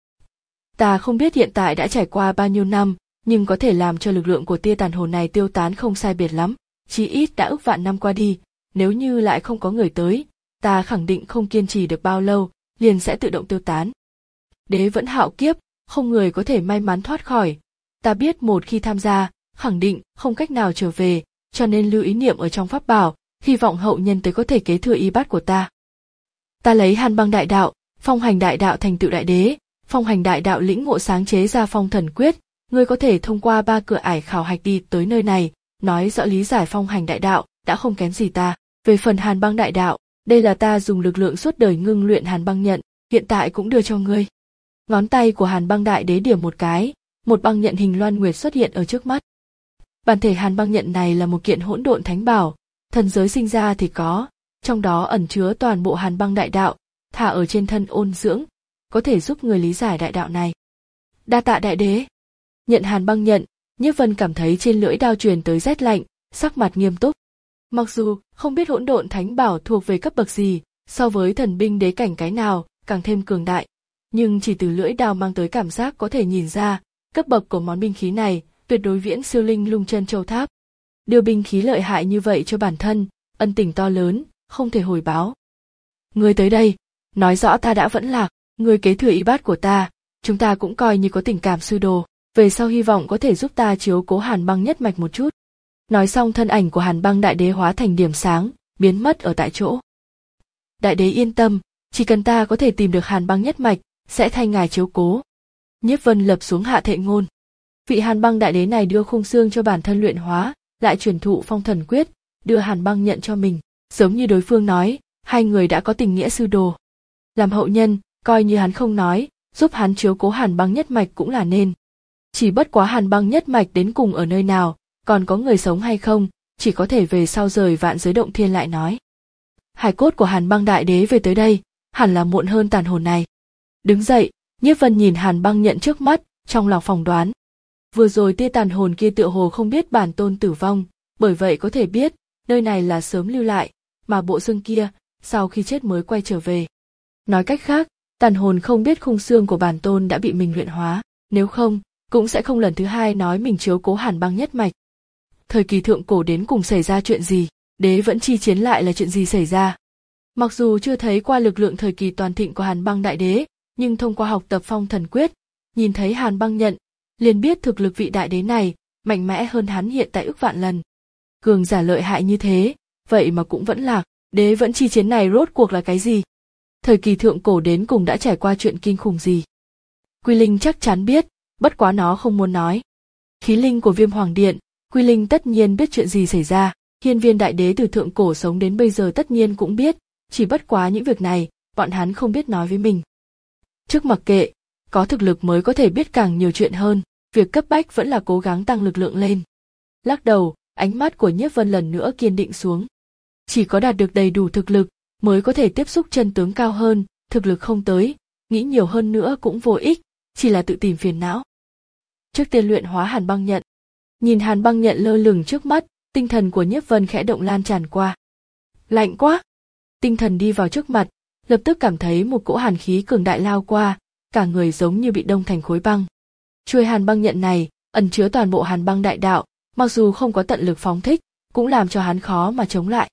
Ta không biết hiện tại đã trải qua bao nhiêu năm, nhưng có thể làm cho lực lượng của tia tàn hồn này tiêu tán không sai biệt lắm, chí ít đã ước vạn năm qua đi, nếu như lại không có người tới, ta khẳng định không kiên trì được bao lâu, liền sẽ tự động tiêu tán. Đế vẫn hạo kiếp, không người có thể may mắn thoát khỏi. Ta biết một khi tham gia, khẳng định không cách nào trở về, cho nên lưu ý niệm ở trong pháp bảo, hy vọng hậu nhân tới có thể kế thừa y bát của ta. Ta lấy Hàn Băng Đại Đạo, Phong Hành Đại Đạo thành tựu đại đế, Phong Hành Đại Đạo lĩnh ngộ sáng chế ra Phong Thần Quyết, ngươi có thể thông qua ba cửa ải khảo hạch đi tới nơi này, nói rõ lý giải Phong Hành Đại Đạo đã không kém gì ta. Về phần Hàn Băng Đại Đạo, đây là ta dùng lực lượng suốt đời ngưng luyện Hàn Băng nhận, hiện tại cũng đưa cho ngươi. Ngón tay của Hàn Băng Đại Đế điểm một cái, một băng nhận hình loan nguyệt xuất hiện ở trước mắt. Bản thể Hàn Băng nhận này là một kiện hỗn độn thánh bảo, thần giới sinh ra thì có, trong đó ẩn chứa toàn bộ Hàn Băng Đại Đạo, thả ở trên thân ôn dưỡng, có thể giúp người lý giải đại đạo này. Đa tạ đại đế. Nhận Hàn Băng nhận, Nhiếp Vân cảm thấy trên lưỡi đao truyền tới rét lạnh, sắc mặt nghiêm túc. Mặc dù không biết hỗn độn thánh bảo thuộc về cấp bậc gì, so với thần binh đế cảnh cái nào càng thêm cường đại, nhưng chỉ từ lưỡi đao mang tới cảm giác có thể nhìn ra, cấp bậc của món binh khí này tuyệt đối viễn siêu linh lung chân châu tháp. Đưa binh khí lợi hại như vậy cho bản thân, ân tình to lớn, không thể hồi báo. Ngươi tới đây, nói rõ ta đã vẫn lạc, ngươi kế thừa y bát của ta, chúng ta cũng coi như có tình cảm sư đồ, về sau hy vọng có thể giúp ta chiếu cố Hàn Băng nhất mạch một chút. Nói xong thân ảnh của Hàn Băng Đại Đế hóa thành điểm sáng, biến mất ở tại chỗ. Đại đế yên tâm, chỉ cần ta có thể tìm được Hàn Băng nhất mạch, sẽ thay ngài chiếu cố. Nhiếp Vân lập xuống hạ thệ ngôn. Vị Hàn Băng Đại Đế này đưa khung xương cho bản thân luyện hóa, lại truyền thụ Phong Thần Quyết, đưa Hàn Băng nhận cho mình, giống như đối phương nói, hai người đã có tình nghĩa sư đồ. Làm hậu nhân, coi như hắn không nói, giúp hắn chiếu cố Hàn Băng nhất mạch cũng là nên. Chỉ bất quá Hàn Băng nhất mạch đến cùng ở nơi nào, còn có người sống hay không, chỉ có thể về sau rời vạn giới động thiên lại nói. Hải cốt của Hàn Băng Đại Đế về tới đây, hẳn là muộn hơn tàn hồn này. Đứng dậy, Nhiếp Vân nhìn Hàn Băng nhận trước mắt, trong lòng phỏng đoán. Vừa rồi tia tàn hồn kia tựa hồ không biết bản tôn tử vong, bởi vậy có thể biết, nơi này là sớm lưu lại, mà bộ xương kia, sau khi chết mới quay trở về. Nói cách khác, tàn hồn không biết khung xương của bản tôn đã bị mình luyện hóa, nếu không, cũng sẽ không lần thứ hai nói mình chiếu cố Hàn Băng nhất mạch. Thời kỳ thượng cổ đến cùng xảy ra chuyện gì, đế vẫn chi chiến lại là chuyện gì xảy ra. Mặc dù chưa thấy qua lực lượng thời kỳ toàn thịnh của Hàn Băng Đại Đế, nhưng thông qua học tập Phong Thần Quyết, nhìn thấy Hàn Băng nhận, liền biết thực lực vị đại đế này mạnh mẽ hơn hắn hiện tại ức vạn lần. cường giả lợi hại như thế, vậy mà cũng vẫn lạc, đế vẫn chi chiến này rốt cuộc là cái gì? Thời kỳ thượng cổ đến cùng đã trải qua chuyện kinh khủng gì? Quy Linh chắc chắn biết, bất quá nó không muốn nói. Khí linh của Viêm Hoàng Điện, Quy Linh tất nhiên biết chuyện gì xảy ra, Hiên Viên Đại Đế từ thượng cổ sống đến bây giờ tất nhiên cũng biết, chỉ bất quá những việc này, bọn hắn không biết nói với mình. Trước mặc kệ, có thực lực mới có thể biết càng nhiều chuyện hơn, việc cấp bách vẫn là cố gắng tăng lực lượng lên. Lắc đầu, ánh mắt của Nhiếp Vân lần nữa kiên định xuống. Chỉ có đạt được đầy đủ thực lực, mới có thể tiếp xúc chân tướng cao hơn, thực lực không tới, nghĩ nhiều hơn nữa cũng vô ích, chỉ là tự tìm phiền não. Trước tiên luyện hóa Hàn Băng Nhận. Nhìn Hàn Băng Nhận lơ lửng trước mắt, tinh thần của Nhiếp Vân khẽ động lan tràn qua. Lạnh quá! Tinh thần đi vào trước mặt, lập tức cảm thấy một cỗ hàn khí cường đại lao qua, cả người giống như bị đông thành khối băng. Chuôi Hàn Băng Nhận này ẩn chứa toàn bộ Hàn Băng đại đạo, mặc dù không có tận lực phóng thích, cũng làm cho hắn khó mà chống lại.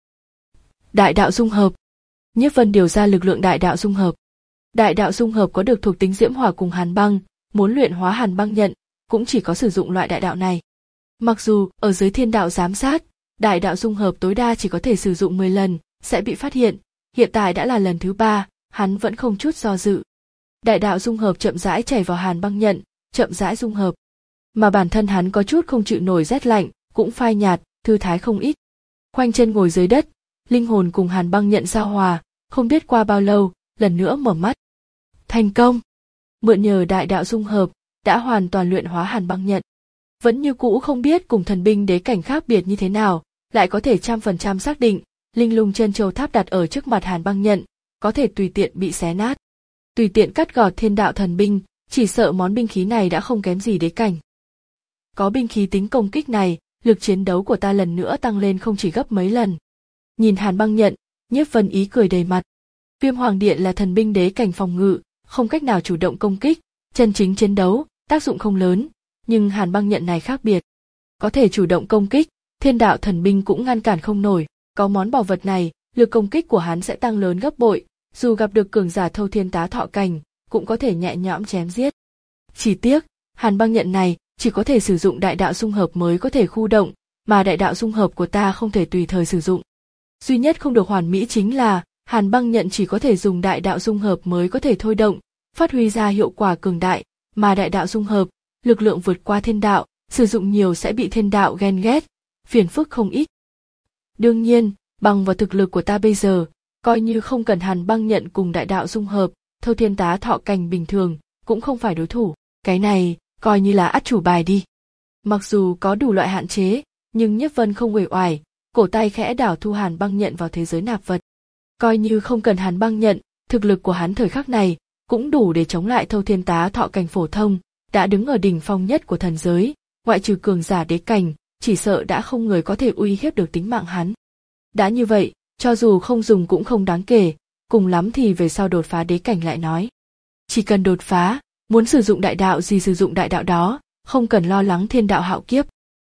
Đại đạo dung hợp. Nhiếp Vân điều ra lực lượng đại đạo dung hợp. Đại đạo dung hợp có được thuộc tính diễm hỏa cùng hàn băng, muốn luyện hóa Hàn Băng Nhận, cũng chỉ có sử dụng loại đại đạo này. Mặc dù ở dưới thiên đạo giám sát, đại đạo dung hợp tối đa chỉ có thể sử dụng mười lần, sẽ bị phát hiện, hiện tại đã là lần thứ ba, hắn vẫn không chút do dự. Đại đạo dung hợp chậm rãi chảy vào Hàn Băng Nhận, chậm rãi dung hợp. Mà bản thân hắn có chút không chịu nổi rét lạnh, cũng phai nhạt, thư thái không ít. Khoanh chân ngồi dưới đất, linh hồn cùng Hàn Băng Nhận giao hòa, không biết qua bao lâu, lần nữa mở mắt. Thành công! Mượn nhờ đại đạo dung hợp, đã hoàn toàn luyện hóa Hàn Băng Nhận. Vẫn như cũ không biết cùng thần binh đế cảnh khác biệt như thế nào, lại có thể trăm phần trăm xác định, linh lung chân châu tháp đặt ở trước mặt Hàn Băng Nhận, có thể tùy tiện bị xé nát. Tùy tiện cắt gọt thiên đạo thần binh, chỉ sợ món binh khí này đã không kém gì đế cảnh. Có binh khí tính công kích này, lực chiến đấu của ta lần nữa tăng lên không chỉ gấp mấy lần. Nhìn Hàn Băng Nhận, Nhiếp Vân ý cười đầy mặt. Viêm Hoàng Điện là thần binh đế cảnh phòng ngự, không cách nào chủ động công kích, chân chính chiến đấu, tác dụng không lớn, nhưng Hàn Băng Nhận này khác biệt. Có thể chủ động công kích, thiên đạo thần binh cũng ngăn cản không nổi, có món bảo vật này, lực công kích của hắn sẽ tăng lớn gấp bội, dù gặp được cường giả thâu thiên tá thọ cảnh, cũng có thể nhẹ nhõm chém giết. Chỉ tiếc, Hàn Băng Nhận này chỉ có thể sử dụng đại đạo dung hợp mới có thể khu động, mà đại đạo dung hợp của ta không thể tùy thời sử dụng. Duy nhất không được hoàn mỹ chính là, Hàn Băng Nhận chỉ có thể dùng đại đạo dung hợp mới có thể thôi động, phát huy ra hiệu quả cường đại, mà đại đạo dung hợp, lực lượng vượt qua thiên đạo, sử dụng nhiều sẽ bị thiên đạo ghen ghét, phiền phức không ít. Đương nhiên, bằng vào thực lực của ta bây giờ, coi như không cần Hàn Băng Nhận cùng đại đạo dung hợp, thâu thiên tá thọ cảnh bình thường, cũng không phải đối thủ, cái này, coi như là át chủ bài đi. Mặc dù có đủ loại hạn chế, nhưng Nhiếp Vân không uể oải, cổ tay khẽ đảo thu Hàn Băng Nhận vào thế giới nạp vật. Coi như không cần Hàn Băng Nhận, thực lực của hắn thời khắc này, cũng đủ để chống lại thâu thiên tá thọ cảnh phổ thông, đã đứng ở đỉnh phong nhất của thần giới, ngoại trừ cường giả đế cảnh, chỉ sợ đã không người có thể uy hiếp được tính mạng hắn. Đã như vậy, cho dù không dùng cũng không đáng kể, cùng lắm thì về sau đột phá đế cảnh lại nói. Chỉ cần đột phá, muốn sử dụng đại đạo gì sử dụng đại đạo đó, không cần lo lắng thiên đạo hạo kiếp.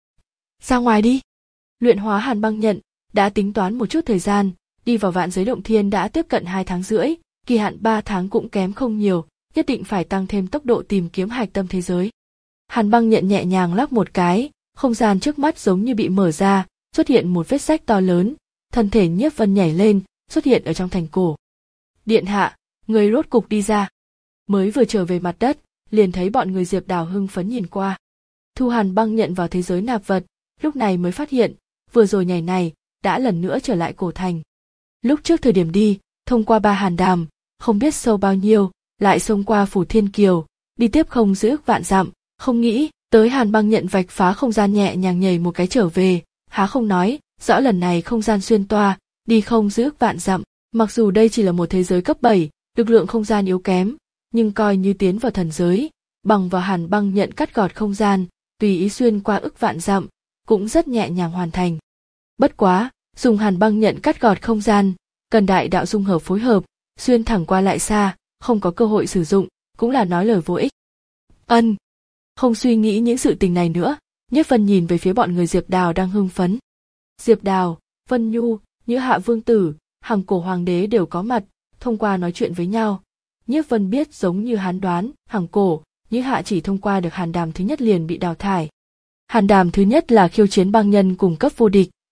Ra ngoài đi! Luyện hóa Hàn Băng Nhận, đã tính toán một chút thời gian, đi vào vạn giới động thiên đã tiếp cận hai tháng rưỡi, kỳ hạn ba tháng cũng kém không nhiều, nhất định phải tăng thêm tốc độ tìm kiếm hạch tâm thế giới. Hàn Băng Nhận nhẹ nhàng lắc một cái, không gian trước mắt giống như bị mở ra, xuất hiện một vết rách to lớn, thân thể Nhiếp Vân nhảy lên, xuất hiện ở trong thành cổ. Điện hạ, người rốt cục đi ra. Mới vừa trở về mặt đất, liền thấy bọn người Diệp Đào hưng phấn nhìn qua. Thu Hàn Băng Nhận vào thế giới nạp vật, lúc này mới phát hiện, vừa rồi nhảy này, đã lần nữa trở lại cổ thành. Lúc trước thời điểm đi, thông qua ba hàn đàm, không biết sâu bao nhiêu, lại xông qua phủ Thiên Kiều, đi tiếp không giữ ước vạn dặm, không nghĩ, tới Hàn Băng Nhận vạch phá không gian nhẹ nhàng nhảy một cái trở về, há không nói, rõ lần này không gian xuyên toa, đi không giữ ước vạn dặm, mặc dù đây chỉ là một thế giới cấp bảy, lực lượng không gian yếu kém, nhưng coi như tiến vào thần giới, bằng vào Hàn Băng Nhận cắt gọt không gian, tùy ý xuyên qua ức vạn dặm, cũng rất nhẹ nhàng hoàn thành. Bất quá, dùng Hàn Băng Nhận cắt gọt không gian, cần đại đạo dung hợp phối hợp, xuyên thẳng qua lại xa, không có cơ hội sử dụng, cũng là nói lời vô ích. Ân, không suy nghĩ những sự tình này nữa, Nhiếp Vân nhìn về phía bọn người Diệp Đào đang hưng phấn. Diệp Đào, Vân Nhu, Nhữ Hạ Vương Tử, Hằng Cổ Hoàng đế đều có mặt, thông qua nói chuyện với nhau. Nhiếp Vân biết giống như hắn đoán, Hằng Cổ, Nhữ Hạ chỉ thông qua được hàn đàm thứ nhất liền bị đào thải. Hàn đàm thứ nhất là khiêu chiến băng nhân cùng cấp vô địch,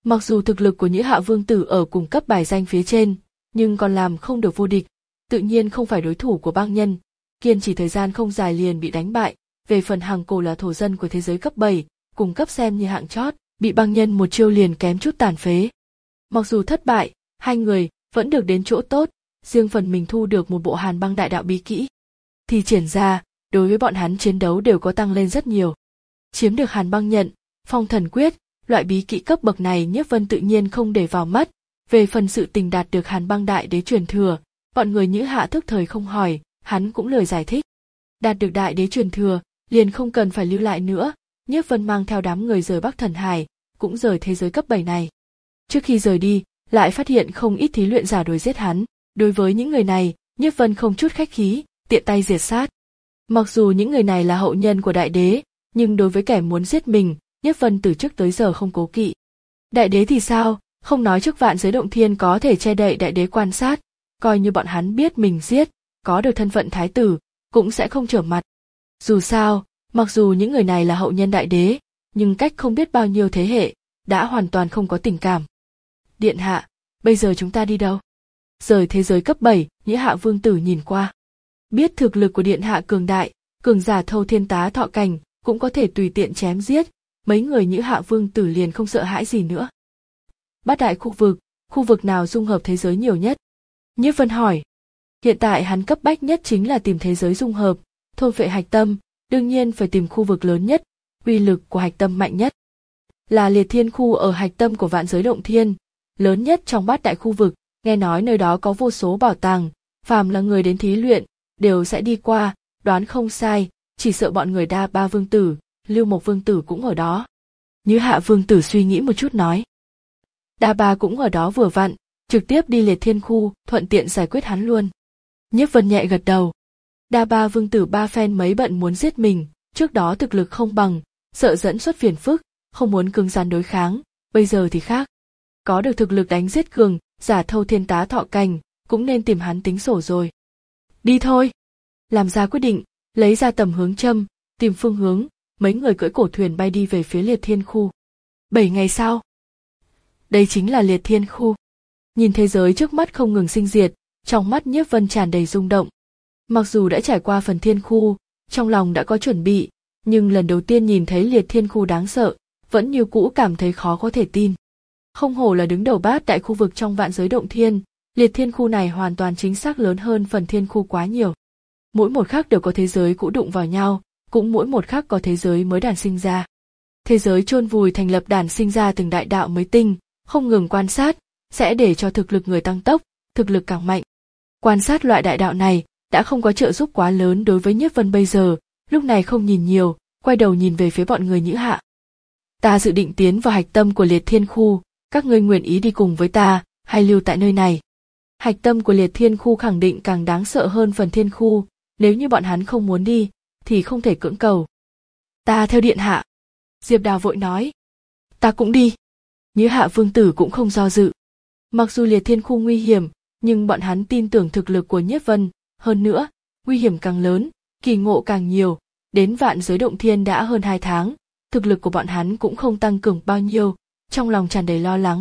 Mặc dù thực lực của Nhữ Hạ Vương tử ở cùng cấp bài danh phía trên, nhưng còn làm không được vô địch, tự nhiên không phải đối thủ của bang nhân, kiên trì thời gian không dài liền bị đánh bại. Về phần Hàng Cổ là thổ dân của thế giới cấp bảy, cùng cấp xem như hạng chót, bị bang nhân một chiêu liền kém chút tàn phế. Mặc dù thất bại, hai người vẫn được đến chỗ tốt, riêng phần mình thu được một bộ Hàn Băng Đại Đạo bí kỹ. Thì triển ra, đối với bọn hắn chiến đấu đều có tăng lên rất nhiều. Chiếm được Hàn Băng Nhận, Phong Thần Quyết, loại bí kỹ cấp bậc này Nhiếp Vân tự nhiên không để vào mắt. Về phần sự tình đạt được Hàn Băng Đại Đế truyền thừa, bọn người Nhữ Hạ thức thời không hỏi, hắn cũng lời giải thích. Đạt được Đại Đế truyền thừa, liền không cần phải lưu lại nữa. Nhiếp Vân mang theo đám người rời Bắc Thần Hải, cũng rời thế giới cấp bảy này. Trước khi rời đi, lại phát hiện không ít thí luyện giả đuổi giết hắn. Đối với những người này, Nhiếp Vân không chút khách khí, tiện tay diệt sát. Mặc dù những người này là hậu nhân của Đại Đế, nhưng đối với kẻ muốn giết mình, Nhiếp Vân từ trước tới giờ không cố kỵ. Đại Đế thì sao, không nói trước vạn giới động thiên có thể che đậy Đại Đế quan sát, coi như bọn hắn biết mình giết, có được thân phận thái tử, cũng sẽ không trở mặt. Dù sao, mặc dù những người này là hậu nhân Đại Đế, nhưng cách không biết bao nhiêu thế hệ, đã hoàn toàn không có tình cảm. Điện hạ, bây giờ chúng ta đi đâu? Rời thế giới cấp bảy, Nhữ Hạ Vương tử nhìn qua. Biết thực lực của điện hạ cường đại, cường giả thâu thiên tá thọ cảnh, cũng có thể tùy tiện chém giết, mấy người Nhữ Hạ Vương tử liền không sợ hãi gì nữa. Bát đại khu vực, khu vực nào dung hợp thế giới nhiều nhất? Nhiếp Vân hỏi. Hiện tại hắn cấp bách nhất chính là tìm thế giới dung hợp, thôn phệ hạch tâm, đương nhiên phải tìm khu vực lớn nhất, uy lực của hạch tâm mạnh nhất. Là Liệt Thiên khu ở hạch tâm của vạn giới động thiên, lớn nhất trong bát đại khu vực, nghe nói nơi đó có vô số bảo tàng, phàm là người đến thí luyện, đều sẽ đi qua, đoán không sai, chỉ sợ bọn người Đa Ba Vương tử, Lưu Mộc Vương tử cũng ở đó. Nhữ Hạ Vương tử suy nghĩ một chút nói. Đa Ba cũng ở đó vừa vặn, trực tiếp đi Liệt Thiên khu, thuận tiện giải quyết hắn luôn. Nhiếp Vân nhẹ gật đầu. Đa Ba Vương tử ba phen mấy bận muốn giết mình, trước đó thực lực không bằng, sợ dẫn xuất phiền phức, không muốn cứng rắn đối kháng, bây giờ thì khác. Có được thực lực đánh giết cường, giả thâu thiên tá thọ cảnh, cũng nên tìm hắn tính sổ rồi. Đi thôi. Làm ra quyết định, lấy ra tầm hướng châm, tìm phương hướng, mấy người cưỡi cổ thuyền bay đi về phía Liệt Thiên khu. Bảy ngày sau. Đây chính là Liệt Thiên khu. Nhìn thế giới trước mắt không ngừng sinh diệt, trong mắt Nhiếp Vân tràn đầy rung động. Mặc dù đã trải qua phần thiên khu, trong lòng đã có chuẩn bị, nhưng lần đầu tiên nhìn thấy Liệt Thiên khu đáng sợ, vẫn như cũ cảm thấy khó có thể tin. Không hổ là đứng đầu bát đại khu vực trong vạn giới động thiên, Liệt Thiên khu này hoàn toàn chính xác lớn hơn phần thiên khu quá nhiều. Mỗi một khắc đều có thế giới cũ đụng vào nhau, cũng mỗi một khắc có thế giới mới đản sinh ra. Thế giới chôn vùi thành lập đản sinh ra từng đại đạo mới tinh, không ngừng quan sát, sẽ để cho thực lực người tăng tốc, thực lực càng mạnh. Quan sát loại đại đạo này, đã không có trợ giúp quá lớn đối với Nhiếp Vân bây giờ, lúc này không nhìn nhiều, quay đầu nhìn về phía bọn người Nhữ Hạ. Ta dự định tiến vào hạch tâm của Liệt Thiên khu, các ngươi nguyện ý đi cùng với ta, hay lưu tại nơi này? Hạch tâm của Liệt Thiên khu khẳng định càng đáng sợ hơn phần thiên khu, nếu như bọn hắn không muốn đi, thì không thể cưỡng cầu. Ta theo điện hạ. Diệp Đào vội nói. Ta cũng đi. Nhữ Hạ Vương tử cũng không do dự. Mặc dù Liệt Thiên khu nguy hiểm, nhưng bọn hắn tin tưởng thực lực của Nhiếp Vân, hơn nữa, nguy hiểm càng lớn, kỳ ngộ càng nhiều, đến vạn giới động thiên đã hơn hai tháng, thực lực của bọn hắn cũng không tăng cường bao nhiêu, trong lòng tràn đầy lo lắng.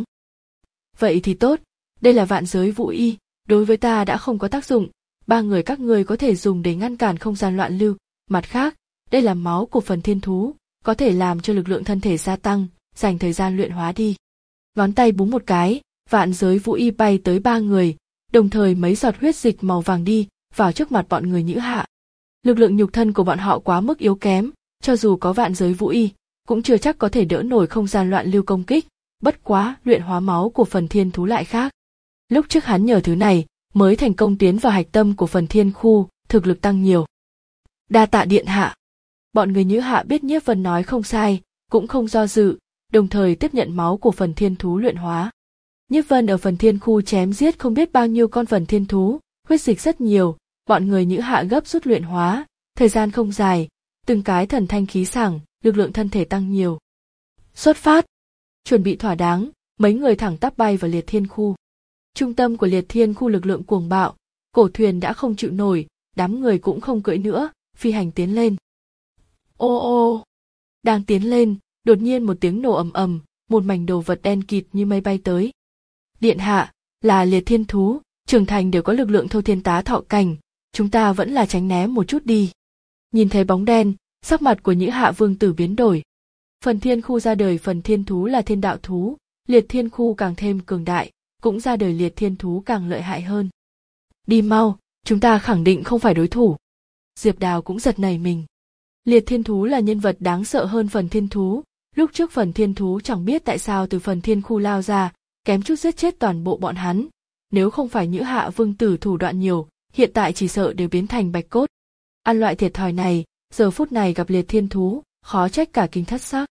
Vậy thì tốt, đây là vạn giới vũ y, đối với ta đã không có tác dụng, ba người các ngươi có thể dùng để ngăn cản không gian loạn lưu, mặt khác, đây là máu của phần thiên thú, có thể làm cho lực lượng thân thể gia tăng, dành thời gian luyện hóa đi. Ngón tay búng một cái, vạn giới vũ y bay tới ba người, đồng thời mấy giọt huyết dịch màu vàng đi vào trước mặt bọn người Nhữ Hạ. Lực lượng nhục thân của bọn họ quá mức yếu kém, cho dù có vạn giới vũ y, cũng chưa chắc có thể đỡ nổi không gian loạn lưu công kích, bất quá luyện hóa máu của phần thiên thú lại khác. Lúc trước hắn nhờ thứ này, mới thành công tiến vào hạch tâm của phần thiên khu, thực lực tăng nhiều. Đa tạ điện hạ. Bọn người Nhữ Hạ biết Nhiếp Vân nói không sai, cũng không do dự, đồng thời tiếp nhận máu của phần thiên thú luyện hóa. Nhiếp Vân ở phần thiên khu chém giết không biết bao nhiêu con phần thiên thú, huyết dịch rất nhiều, bọn người Nhữ Hạ gấp rút luyện hóa, thời gian không dài, từng cái thần thanh khí sảng, lực lượng thân thể tăng nhiều. Xuất phát, chuẩn bị thỏa đáng, mấy người thẳng tắp bay vào Liệt Thiên khu. Trung tâm của Liệt Thiên khu lực lượng cuồng bạo, cổ thuyền đã không chịu nổi, đám người cũng không cưỡi nữa, phi hành tiến lên. Ô ô, đang tiến lên, đột nhiên một tiếng nổ ầm ầm, một mảnh đồ vật đen kịt như mây bay tới. Điện hạ, là liệt thiên thú, trưởng thành đều có lực lượng thâu thiên tá thọ cảnh, chúng ta vẫn là tránh né một chút đi. Nhìn thấy bóng đen, sắc mặt của Nhữ Hạ vương tử biến đổi. Phần thiên khu ra đời phần thiên thú là thiên đạo thú, liệt thiên khu càng thêm cường đại, cũng ra đời liệt thiên thú càng lợi hại hơn. Đi mau, chúng ta khẳng định không phải đối thủ. Diệp Đào cũng giật nảy mình. Liệt thiên thú là nhân vật đáng sợ hơn phần thiên thú, lúc trước phần thiên thú chẳng biết tại sao từ phần thiên khu lao ra, kém chút giết chết toàn bộ bọn hắn. Nếu không phải Nhữ Hạ vương tử thủ đoạn nhiều, hiện tại chỉ sợ đều biến thành bạch cốt. Ăn loại thiệt thòi này, giờ phút này gặp liệt thiên thú, khó trách cả kinh thất xác.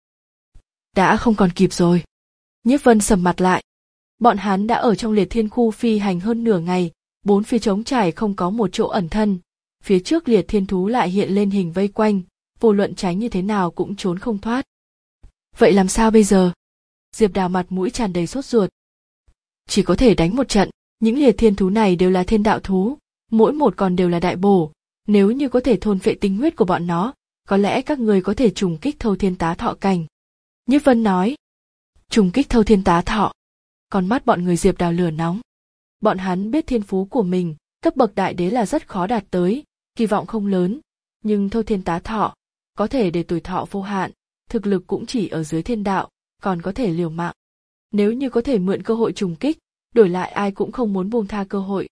Đã không còn kịp rồi. Nhiếp Vân sầm mặt lại. Bọn hắn đã ở trong liệt thiên khu phi hành hơn nửa ngày, bốn phía trống trải không có một chỗ ẩn thân. Phía trước liệt thiên thú lại hiện lên hình vây quanh, vô luận tránh như thế nào cũng trốn không thoát. Vậy làm sao bây giờ? Diệp Đào mặt mũi tràn đầy sốt ruột. Chỉ có thể đánh một trận, những liệt thiên thú này đều là thiên đạo thú, mỗi một con đều là đại bổ, nếu như có thể thôn phệ tinh huyết của bọn nó, có lẽ các người có thể trùng kích thâu thiên tá thọ cảnh. Nhiếp Vân nói. Trùng kích thâu thiên tá thọ. Con mắt bọn người Diệp Đào lửa nóng. Bọn hắn biết thiên phú của mình, cấp bậc đại đế là rất khó đạt tới, kỳ vọng không lớn, nhưng thâu thiên tá thọ, có thể để tuổi thọ vô hạn, thực lực cũng chỉ ở dưới thiên đạo, còn có thể liều mạng. Nếu như có thể mượn cơ hội trùng kích, đổi lại ai cũng không muốn buông tha cơ hội.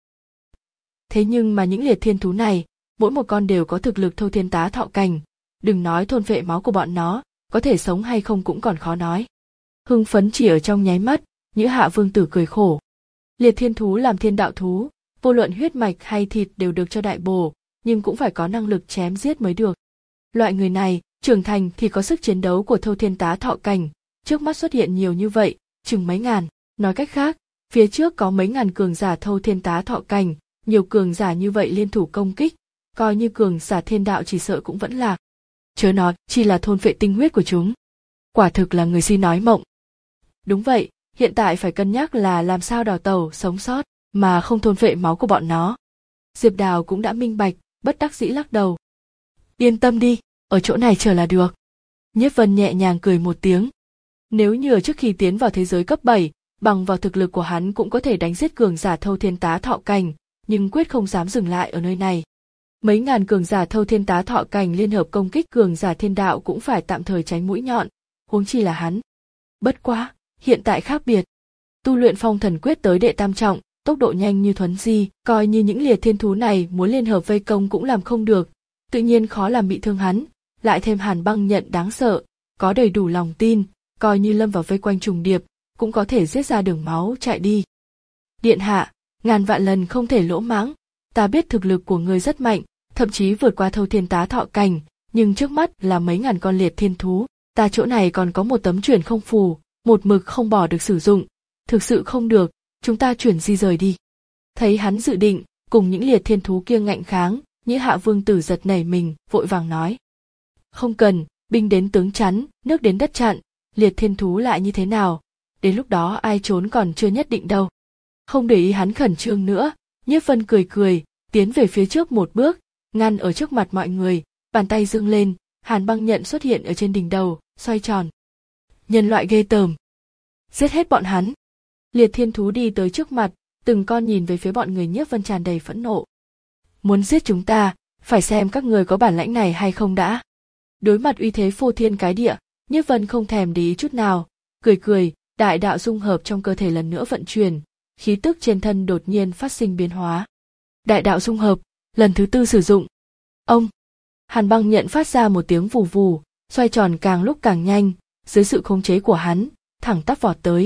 Thế nhưng mà những liệt thiên thú này, mỗi một con đều có thực lực thâu thiên tá thọ cảnh, đừng nói thôn phệ máu của bọn nó, có thể sống hay không cũng còn khó nói. Hưng phấn chỉ ở trong nháy mắt, Nhữ Hạ vương tử cười khổ. Liệt thiên thú làm thiên đạo thú, vô luận huyết mạch hay thịt đều được cho đại bổ, nhưng cũng phải có năng lực chém giết mới được. Loại người này, trưởng thành thì có sức chiến đấu của thâu thiên tá thọ cảnh, trước mắt xuất hiện nhiều như vậy, chừng mấy ngàn, nói cách khác, phía trước có mấy ngàn cường giả thâu thiên tá thọ cảnh, nhiều cường giả như vậy liên thủ công kích, coi như cường giả thiên đạo chỉ sợ cũng vẫn lạc. Chớ nói, chỉ là thôn phệ tinh huyết của chúng. Quả thực là người si nói mộng. Đúng vậy, hiện tại phải cân nhắc là làm sao đào tẩu sống sót, mà không thôn phệ máu của bọn nó. Diệp Đào cũng đã minh bạch, bất đắc dĩ lắc đầu. Yên tâm đi, ở chỗ này chờ là được. Nhiếp Vân nhẹ nhàng cười một tiếng. Nếu như ở trước khi tiến vào thế giới cấp bảy, bằng vào thực lực của hắn cũng có thể đánh giết cường giả thâu thiên tá thọ cảnh, nhưng quyết không dám dừng lại ở nơi này. Mấy ngàn cường giả thâu thiên tá thọ cảnh liên hợp công kích cường giả thiên đạo cũng phải tạm thời tránh mũi nhọn, huống chi là hắn. Bất quá, hiện tại khác biệt. Tu luyện phong thần quyết tới đệ tam trọng, tốc độ nhanh như thuấn di, coi như những liệt thiên thú này muốn liên hợp vây công cũng làm không được, tự nhiên khó làm bị thương hắn, lại thêm Hàn Băng Nhận đáng sợ, có đầy đủ lòng tin, coi như lâm vào vây quanh trùng điệp, cũng có thể giết ra đường máu chạy đi. Điện hạ, ngàn vạn lần không thể lỗ mãng, ta biết thực lực của ngươi rất mạnh, thậm chí vượt qua thâu thiên tá thọ cảnh, nhưng trước mắt là mấy ngàn con liệt thiên thú, ta chỗ này còn có một tấm chuyển không phù, một mực không bỏ được sử dụng, thực sự không được, chúng ta chuyển di rời đi. Thấy hắn dự định, cùng những liệt thiên thú kia ngạnh kháng, Nhữ Hạ vương tử giật nảy mình, vội vàng nói. Không cần, binh đến tướng chắn, nước đến đất chặn, liệt thiên thú lại như thế nào, đến lúc đó ai trốn còn chưa nhất định đâu. Không để ý hắn khẩn trương nữa, Nhiếp Vân cười cười, tiến về phía trước một bước, ngăn ở trước mặt mọi người, bàn tay giương lên, Hàn Băng Nhận xuất hiện ở trên đỉnh đầu, xoay tròn. Nhân loại ghê tởm. Giết hết bọn hắn. Liệt thiên thú đi tới trước mặt, từng con nhìn về phía bọn người Nhiếp Vân tràn đầy phẫn nộ. Muốn giết chúng ta, phải xem các người có bản lãnh này hay không đã. Đối mặt uy thế phô thiên cái địa, Nhiếp Vân không thèm để ý chút nào, cười cười, đại đạo dung hợp trong cơ thể lần nữa vận chuyển, khí tức trên thân đột nhiên phát sinh biến hóa. Đại đạo dung hợp, lần thứ tư sử dụng. Ông! Hàn Băng Nhận phát ra một tiếng vù vù, xoay tròn càng lúc càng nhanh, dưới sự khống chế của hắn, thẳng tắp vọt tới.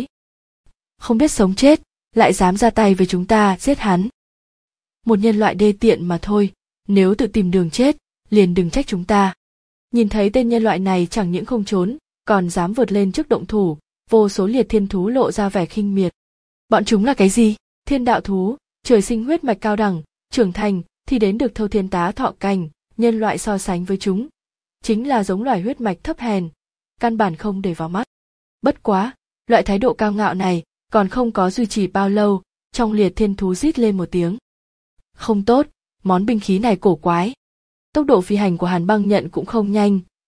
Không biết sống chết, lại dám ra tay với chúng ta giết hắn. Một nhân loại đê tiện mà thôi, nếu tự tìm đường chết, liền đừng trách chúng ta. Nhìn thấy tên nhân loại này chẳng những không trốn, còn dám vượt lên trước động thủ, vô số liệt thiên thú lộ ra vẻ khinh miệt. Bọn chúng là cái gì? Thiên đạo thú, trời sinh huyết mạch cao đẳng, trưởng thành thì đến được thâu thiên tá thọ cảnh, nhân loại so sánh với chúng, chính là giống loài huyết mạch thấp hèn, căn bản không để vào mắt. Bất quá, loại thái độ cao ngạo này còn không có duy trì bao lâu, trong liệt thiên thú rít lên một tiếng. Không tốt, món binh khí này cổ quái. Tốc độ phi hành của Hàn Băng Nhận cũng không nhanh,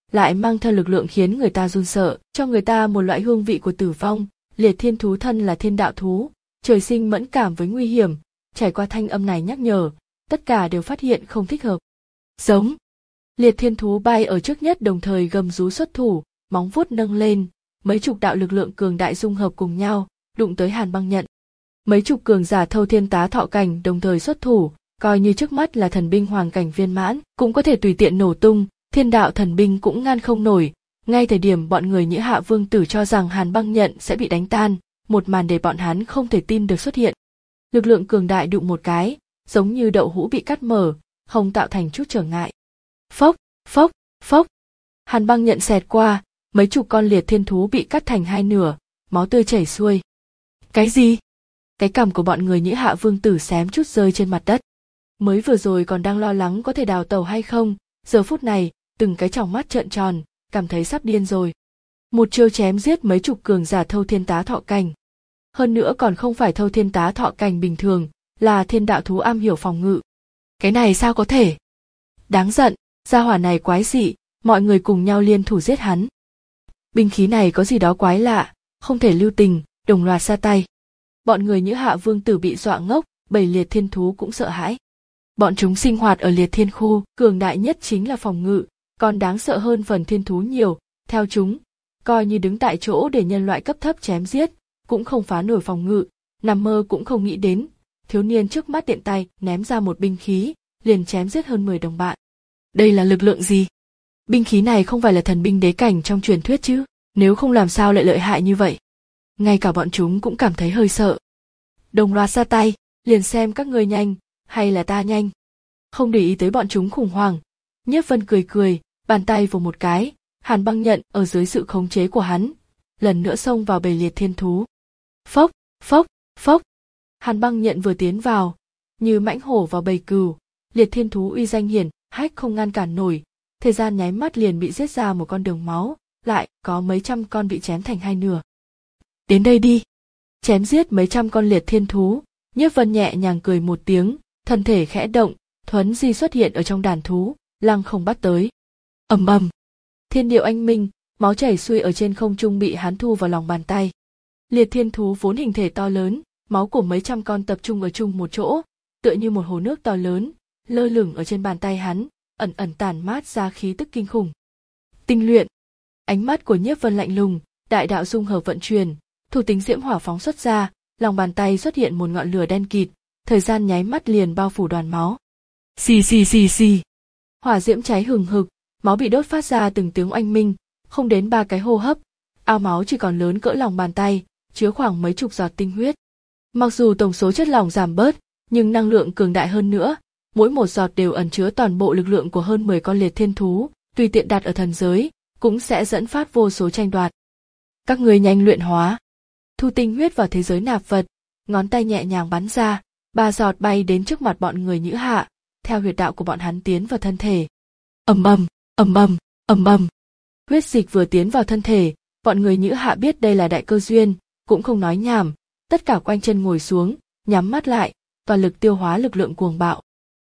lại mang theo lực lượng khiến người ta run sợ, cho người ta một loại hương vị của tử vong. Liệt thiên thú thân là thiên đạo thú, trời sinh mẫn cảm với nguy hiểm, trải qua thanh âm này nhắc nhở, tất cả đều phát hiện không thích hợp. Giống. Liệt thiên thú bay ở trước nhất đồng thời gầm rú xuất thủ, móng vuốt nâng lên, mấy chục đạo lực lượng cường đại dung hợp cùng nhau, đụng tới Hàn Băng Nhận. Mấy chục cường giả thâu thiên tá thọ cảnh đồng thời xuất thủ, coi như trước mắt là thần binh hoàng cảnh viên mãn, cũng có thể tùy tiện nổ tung, thiên đạo thần binh cũng ngăn không nổi. Ngay thời điểm bọn người Nhữ Hạ Vương Tử cho rằng Hàn Băng Nhận sẽ bị đánh tan, một màn để bọn hắn không thể tin được xuất hiện. Lực lượng cường đại đụng một cái, giống như đậu hũ bị cắt mở, không tạo thành chút trở ngại. Phốc, phốc, phốc. Hàn Băng Nhận xẹt qua, mấy chục con liệt thiên thú bị cắt thành hai nửa, máu tươi chảy xuôi. Cái gì? Cái cằm của bọn người Nhữ Hạ Vương Tử xém chút rơi trên mặt đất. Mới vừa rồi còn đang lo lắng có thể đào tẩu hay không, giờ phút này, từng cái tròng mắt trợn tròn, cảm thấy sắp điên rồi. Một chiêu chém giết mấy chục cường giả thâu thiên tá thọ cảnh. Hơn nữa còn không phải thâu thiên tá thọ cảnh bình thường, là thiên đạo thú am hiểu phòng ngự. Cái này sao có thể? Đáng giận, gia hỏa này quái dị, mọi người cùng nhau liên thủ giết hắn. Binh khí này có gì đó quái lạ, không thể lưu tình, đồng loạt ra tay. Bọn người Nhữ Hạ Vương Tử bị dọa ngốc, bầy liệt thiên thú cũng sợ hãi. Bọn chúng sinh hoạt ở liệt thiên khu, cường đại nhất chính là phòng ngự, còn đáng sợ hơn phần thiên thú nhiều. Theo chúng, coi như đứng tại chỗ để nhân loại cấp thấp chém giết, cũng không phá nổi phòng ngự, nằm mơ cũng không nghĩ đến. Thiếu niên trước mắt tiện tay ném ra một binh khí, liền chém giết hơn mười đồng bạn. Đây là lực lượng gì? Binh khí này không phải là thần binh đế cảnh trong truyền thuyết chứ, nếu không làm sao lại lợi hại như vậy. Ngay cả bọn chúng cũng cảm thấy hơi sợ. Đồng loạt ra tay, liền xem các ngươi nhanh, hay là ta nhanh. Không để ý tới bọn chúng khủng hoảng, Nhiếp Vân cười cười, bàn tay vồ một cái, Hàn Băng Nhận ở dưới sự khống chế của hắn, lần nữa xông vào bầy liệt thiên thú. Phốc, phốc, phốc. Hàn Băng Nhận vừa tiến vào, như mãnh hổ vào bầy cừu, liệt thiên thú uy danh hiển hách không ngăn cản nổi, thời gian nháy mắt liền bị giết ra một con đường máu, lại có mấy trăm con bị chém thành hai nửa. Đến đây đi. Chém giết mấy trăm con liệt thiên thú, Nhiếp Vân nhẹ nhàng cười một tiếng, thân thể khẽ động, thuấn di xuất hiện ở trong đàn thú, lăng không bắt tới. Ầm ầm. Thiên điệu anh minh, máu chảy xuôi ở trên không trung bị hắn thu vào lòng bàn tay. Liệt thiên thú vốn hình thể to lớn, máu của mấy trăm con tập trung ở chung một chỗ, tựa như một hồ nước to lớn, lơ lửng ở trên bàn tay hắn, ẩn ẩn tản mát ra khí tức kinh khủng. Tinh luyện. Ánh mắt của Nhiếp Vân lạnh lùng, đại đạo dung hợp vận chuyển, thủ tính diễm hỏa phóng xuất ra, lòng bàn tay xuất hiện một ngọn lửa đen kịt, thời gian nháy mắt liền bao phủ đoàn máu. Xì xì xì xì. Hỏa diễm cháy hừng hực, máu bị đốt phát ra từng tiếng oanh minh, không đến ba cái hô hấp, ao máu chỉ còn lớn cỡ lòng bàn tay, chứa khoảng mấy chục giọt tinh huyết. Mặc dù tổng số chất lỏng giảm bớt, nhưng năng lượng cường đại hơn nữa, mỗi một giọt đều ẩn chứa toàn bộ lực lượng của hơn mười con liệt thiên thú, tùy tiện đặt ở thần giới, cũng sẽ dẫn phát vô số tranh đoạt. Các ngươi nhanh luyện hóa. Thu tinh huyết vào thế giới nạp vật, ngón tay nhẹ nhàng bắn ra, ba giọt bay đến trước mặt bọn người Nhữ Hạ, theo huyệt đạo của bọn hắn tiến vào thân thể. Ầm ầm, ầm ầm, ầm ầm. Huyết dịch vừa tiến vào thân thể, bọn người Nhữ Hạ biết đây là đại cơ duyên, cũng không nói nhảm, tất cả quanh chân ngồi xuống, nhắm mắt lại, toàn lực tiêu hóa lực lượng cuồng bạo.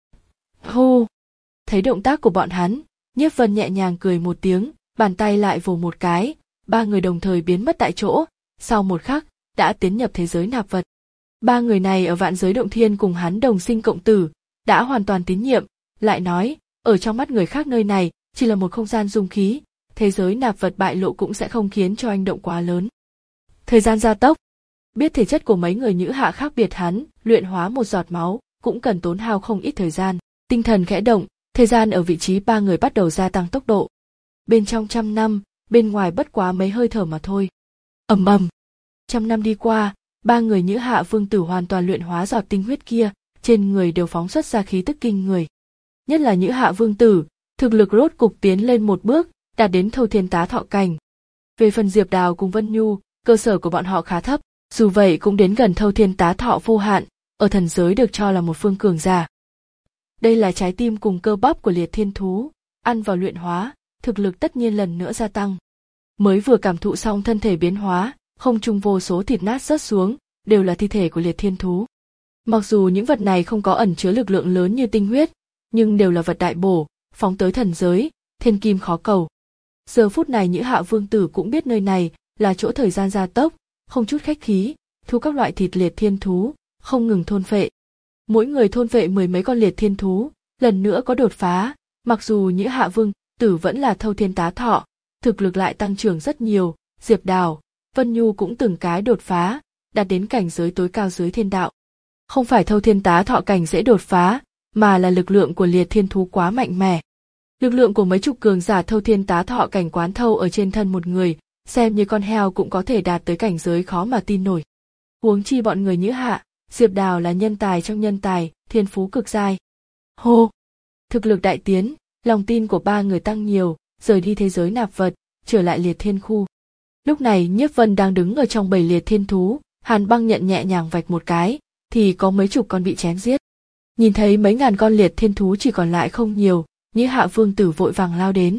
Hô! Thấy động tác của bọn hắn, Nhiếp Vân nhẹ nhàng cười một tiếng, bàn tay lại vồ một cái, ba người đồng thời biến mất tại chỗ, sau một khắc, đã tiến nhập thế giới nạp vật. Ba người này ở vạn giới động thiên cùng hắn đồng sinh cộng tử, đã hoàn toàn tín nhiệm, lại nói, ở trong mắt người khác nơi này, chỉ là một không gian dung khí, thế giới nạp vật bại lộ cũng sẽ không khiến cho anh động quá lớn. Thời gian gia tốc. Biết thể chất của mấy người Nhữ Hạ khác biệt hắn, luyện hóa một giọt máu, cũng cần tốn hao không ít thời gian. Tinh thần khẽ động, thời gian ở vị trí ba người bắt đầu gia tăng tốc độ. Bên trong trăm năm, bên ngoài bất quá mấy hơi thở mà thôi. Ầm ầm. Trăm năm đi qua, ba người Nhữ Hạ Vương Tử hoàn toàn luyện hóa giọt tinh huyết kia, trên người đều phóng xuất ra khí tức kinh người. Nhất là Nhữ Hạ Vương Tử, thực lực rốt cục tiến lên một bước, đạt đến thâu thiên tá thọ cảnh. Về phần Diệp Đào cùng Vân Nhu, cơ sở của bọn họ khá thấp, dù vậy cũng đến gần thâu thiên tá thọ vô hạn, ở thần giới được cho là một phương cường giả. Đây là trái tim cùng cơ bắp của liệt thiên thú, ăn vào luyện hóa, thực lực tất nhiên lần nữa gia tăng. Mới vừa cảm thụ xong thân thể biến hóa, không trung vô số thịt nát rớt xuống, đều là thi thể của liệt thiên thú. Mặc dù những vật này không có ẩn chứa lực lượng lớn như tinh huyết, nhưng đều là vật đại bổ, phóng tới thần giới, thiên kim khó cầu. Giờ phút này Nhữ Hạ Vương tử cũng biết nơi này là chỗ thời gian gia tốc, không chút khách khí, thu các loại thịt liệt thiên thú, không ngừng thôn phệ. Mỗi người thôn phệ mười mấy con liệt thiên thú, lần nữa có đột phá, mặc dù Nhữ Hạ Vương tử vẫn là thâu thiên tá thọ, thực lực lại tăng trưởng rất nhiều, Diệp Đào, Vân Nhu cũng từng cái đột phá, đạt đến cảnh giới tối cao dưới thiên đạo. Không phải thâu thiên tá thọ cảnh dễ đột phá, mà là lực lượng của liệt thiên thú quá mạnh mẽ. Lực lượng của mấy chục cường giả thâu thiên tá thọ cảnh quán thâu ở trên thân một người, xem như con heo cũng có thể đạt tới cảnh giới khó mà tin nổi. Huống chi bọn người Nhữ Hạ, Diệp Đào là nhân tài trong nhân tài, thiên phú cực giai. Hô! Thực lực đại tiến, lòng tin của ba người tăng nhiều, rời đi thế giới nạp vật, trở lại liệt thiên khu. Lúc này Nhiếp Vân đang đứng ở trong bầy liệt thiên thú, Hàn Băng nhận nhẹ nhàng vạch một cái, thì có mấy chục con bị chém giết. Nhìn thấy mấy ngàn con liệt thiên thú chỉ còn lại không nhiều, Nhữ Hạ Vương tử vội vàng lao đến.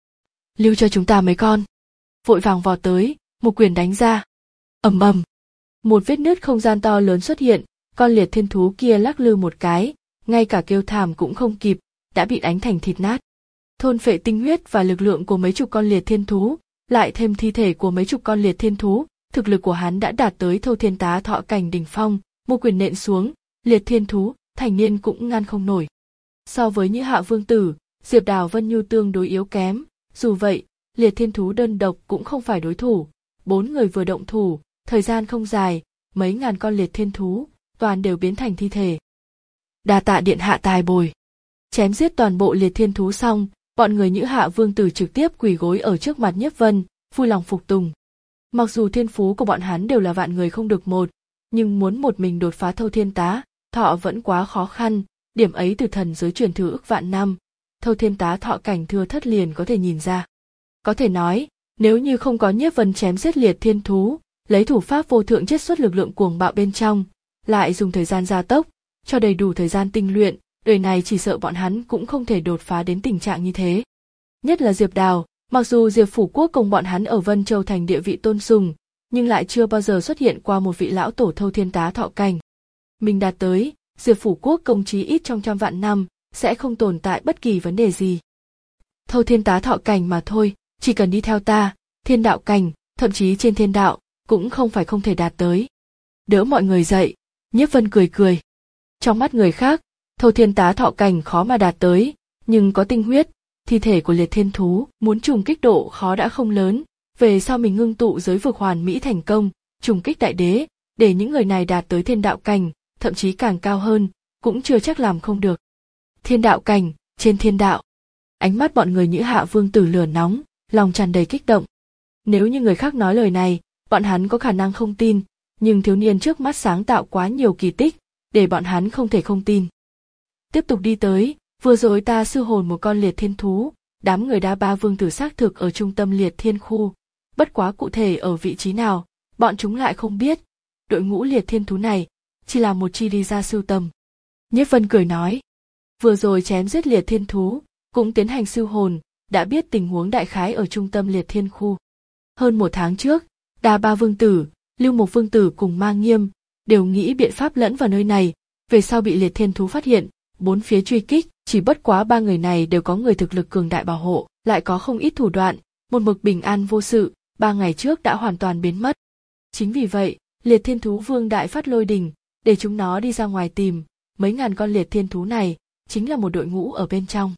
Lưu cho chúng ta mấy con. Vội vàng vọt tới, một quyền đánh ra. Ầm ầm. Một vết nứt không gian to lớn xuất hiện, con liệt thiên thú kia lắc lư một cái, ngay cả kêu thảm cũng không kịp, đã bị đánh thành thịt nát. Thôn phệ tinh huyết và lực lượng của mấy chục con liệt thiên thú, lại thêm thi thể của mấy chục con liệt thiên thú, thực lực của hắn đã đạt tới thâu thiên tá thọ cảnh đỉnh phong, một quyền nện xuống, liệt thiên thú, thành niên cũng ngăn không nổi. So với Nhữ Hạ Vương tử, Diệp Đào Vân Nhu tương đối yếu kém, dù vậy, liệt thiên thú đơn độc cũng không phải đối thủ, bốn người vừa động thủ, thời gian không dài, mấy ngàn con liệt thiên thú, toàn đều biến thành thi thể. Đa tạ điện hạ tài bồi. Chém giết toàn bộ liệt thiên thú xong, bọn người Nhữ Hạ Vương tử trực tiếp quỳ gối ở trước mặt Nhiếp Vân, vui lòng phục tùng. Mặc dù thiên phú của bọn hắn đều là vạn người không được một, nhưng muốn một mình đột phá thâu thiên tá thọ vẫn quá khó khăn, điểm ấy từ thần giới truyền thừa ức vạn năm, thâu thiên tá thọ cảnh thưa thất liền có thể nhìn ra. Có thể nói, nếu như không có Nhiếp Vân chém giết liệt thiên thú, lấy thủ pháp vô thượng chiết xuất lực lượng cuồng bạo bên trong, lại dùng thời gian gia tốc, cho đầy đủ thời gian tinh luyện, đời này chỉ sợ bọn hắn cũng không thể đột phá đến tình trạng như thế. Nhất là Diệp Đào, mặc dù Diệp Phủ Quốc cùng bọn hắn ở Vân Châu thành địa vị tôn sùng, nhưng lại chưa bao giờ xuất hiện qua một vị lão tổ thâu thiên tá thọ cảnh. Mình đạt tới, Diệp Phủ Quốc công chí ít trong trăm vạn năm, sẽ không tồn tại bất kỳ vấn đề gì. Thâu thiên tá thọ cảnh mà thôi, chỉ cần đi theo ta, thiên đạo cảnh, thậm chí trên thiên đạo, cũng không phải không thể đạt tới. Đỡ mọi người dậy, Nhiếp Vân cười cười. Trong mắt người khác, thâu thiên tá thọ cảnh khó mà đạt tới, nhưng có tinh huyết, thi thể của liệt thiên thú, muốn trùng kích độ khó đã không lớn, về sau mình ngưng tụ giới vực hoàn mỹ thành công, trùng kích đại đế, để những người này đạt tới thiên đạo cảnh, thậm chí càng cao hơn, cũng chưa chắc làm không được. Thiên đạo cảnh, trên thiên đạo. Ánh mắt bọn người Nhữ Hạ Vương tử lửa nóng, lòng tràn đầy kích động. Nếu như người khác nói lời này, bọn hắn có khả năng không tin, nhưng thiếu niên trước mắt sáng tạo quá nhiều kỳ tích, để bọn hắn không thể không tin. Tiếp tục đi tới, vừa rồi ta sư hồn một con liệt thiên thú, đám người Đa Ba Vương tử xác thực ở trung tâm liệt thiên khu, bất quá cụ thể ở vị trí nào, bọn chúng lại không biết. Đội ngũ liệt thiên thú này chỉ là một chi đi ra sưu tầm. Nhiếp Vân cười nói, vừa rồi chém giết liệt thiên thú, cũng tiến hành siêu hồn, đã biết tình huống đại khái ở trung tâm liệt thiên khu. Hơn một tháng trước, Đa Ba Vương tử, Lưu Mộc Vương tử cùng Ma Nghiêm đều nghĩ biện pháp lẫn vào nơi này, về sau bị liệt thiên thú phát hiện, bốn phía truy kích, chỉ bất quá ba người này đều có người thực lực cường đại bảo hộ, lại có không ít thủ đoạn, một mực bình an vô sự, ba ngày trước đã hoàn toàn biến mất. Chính vì vậy, liệt thiên thú vương đại phát lôi đình, để chúng nó đi ra ngoài tìm, mấy ngàn con liệt thiên thú này, chính là một đội ngũ ở bên trong.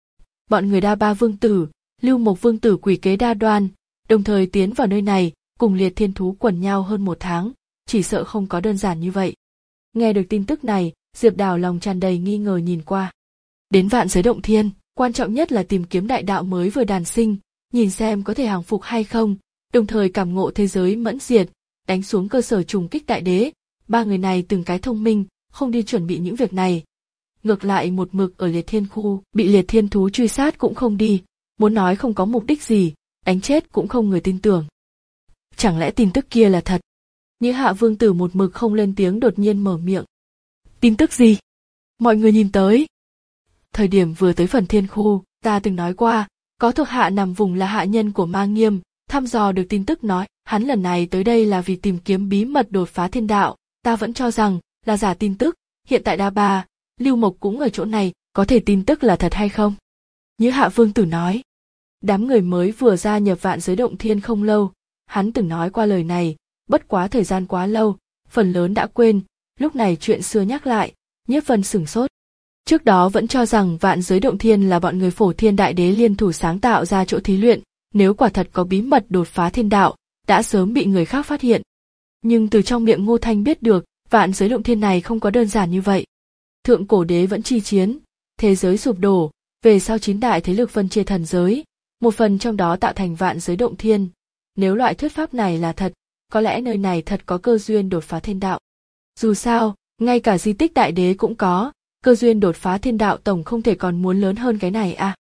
Bọn người Đa Ba Vương tử, Lưu Mộc Vương tử quỷ kế đa đoan, đồng thời tiến vào nơi này, cùng liệt thiên thú quần nhau hơn một tháng, chỉ sợ không có đơn giản như vậy. Nghe được tin tức này, Diệp Đào lòng tràn đầy nghi ngờ nhìn qua. Đến vạn giới động thiên, quan trọng nhất là tìm kiếm đại đạo mới vừa đàn sinh, nhìn xem có thể hàng phục hay không, đồng thời cảm ngộ thế giới mẫn diệt, đánh xuống cơ sở trùng kích đại đế. Ba người này từng cái thông minh, không đi chuẩn bị những việc này. Ngược lại một mực ở liệt thiên khu, bị liệt thiên thú truy sát cũng không đi, muốn nói không có mục đích gì, đánh chết cũng không người tin tưởng. Chẳng lẽ tin tức kia là thật? Nhữ Hạ Vương tử một mực không lên tiếng đột nhiên mở miệng. Tin tức gì? Mọi người nhìn tới. Thời điểm vừa tới phần thiên khu, ta từng nói qua, có thuộc hạ nằm vùng là hạ nhân của Ma Nghiêm, thăm dò được tin tức nói, hắn lần này tới đây là vì tìm kiếm bí mật đột phá thiên đạo, ta vẫn cho rằng là giả tin tức, hiện tại Đa Ba, Lưu Mộc cũng ở chỗ này, có thể tin tức là thật hay không? Nhữ Hạ Vương tử nói. Đám người mới vừa gia nhập vạn giới động thiên không lâu, hắn từng nói qua lời này, bất quá thời gian quá lâu, phần lớn đã quên, lúc này chuyện xưa nhắc lại, Nhiếp Vân sửng sốt. Trước đó vẫn cho rằng vạn giới động thiên là bọn người Phổ Thiên Đại Đế liên thủ sáng tạo ra chỗ thí luyện, nếu quả thật có bí mật đột phá thiên đạo, đã sớm bị người khác phát hiện. Nhưng từ trong miệng Ngô Thanh biết được, vạn giới động thiên này không có đơn giản như vậy. Thượng cổ đế vẫn chi chiến, thế giới sụp đổ, về sau chín đại thế lực phân chia thần giới, một phần trong đó tạo thành vạn giới động thiên. Nếu loại thuyết pháp này là thật, có lẽ nơi này thật có cơ duyên đột phá thiên đạo. Dù sao, ngay cả di tích đại đế cũng có, cơ duyên đột phá thiên đạo tổng không thể còn muốn lớn hơn cái này à.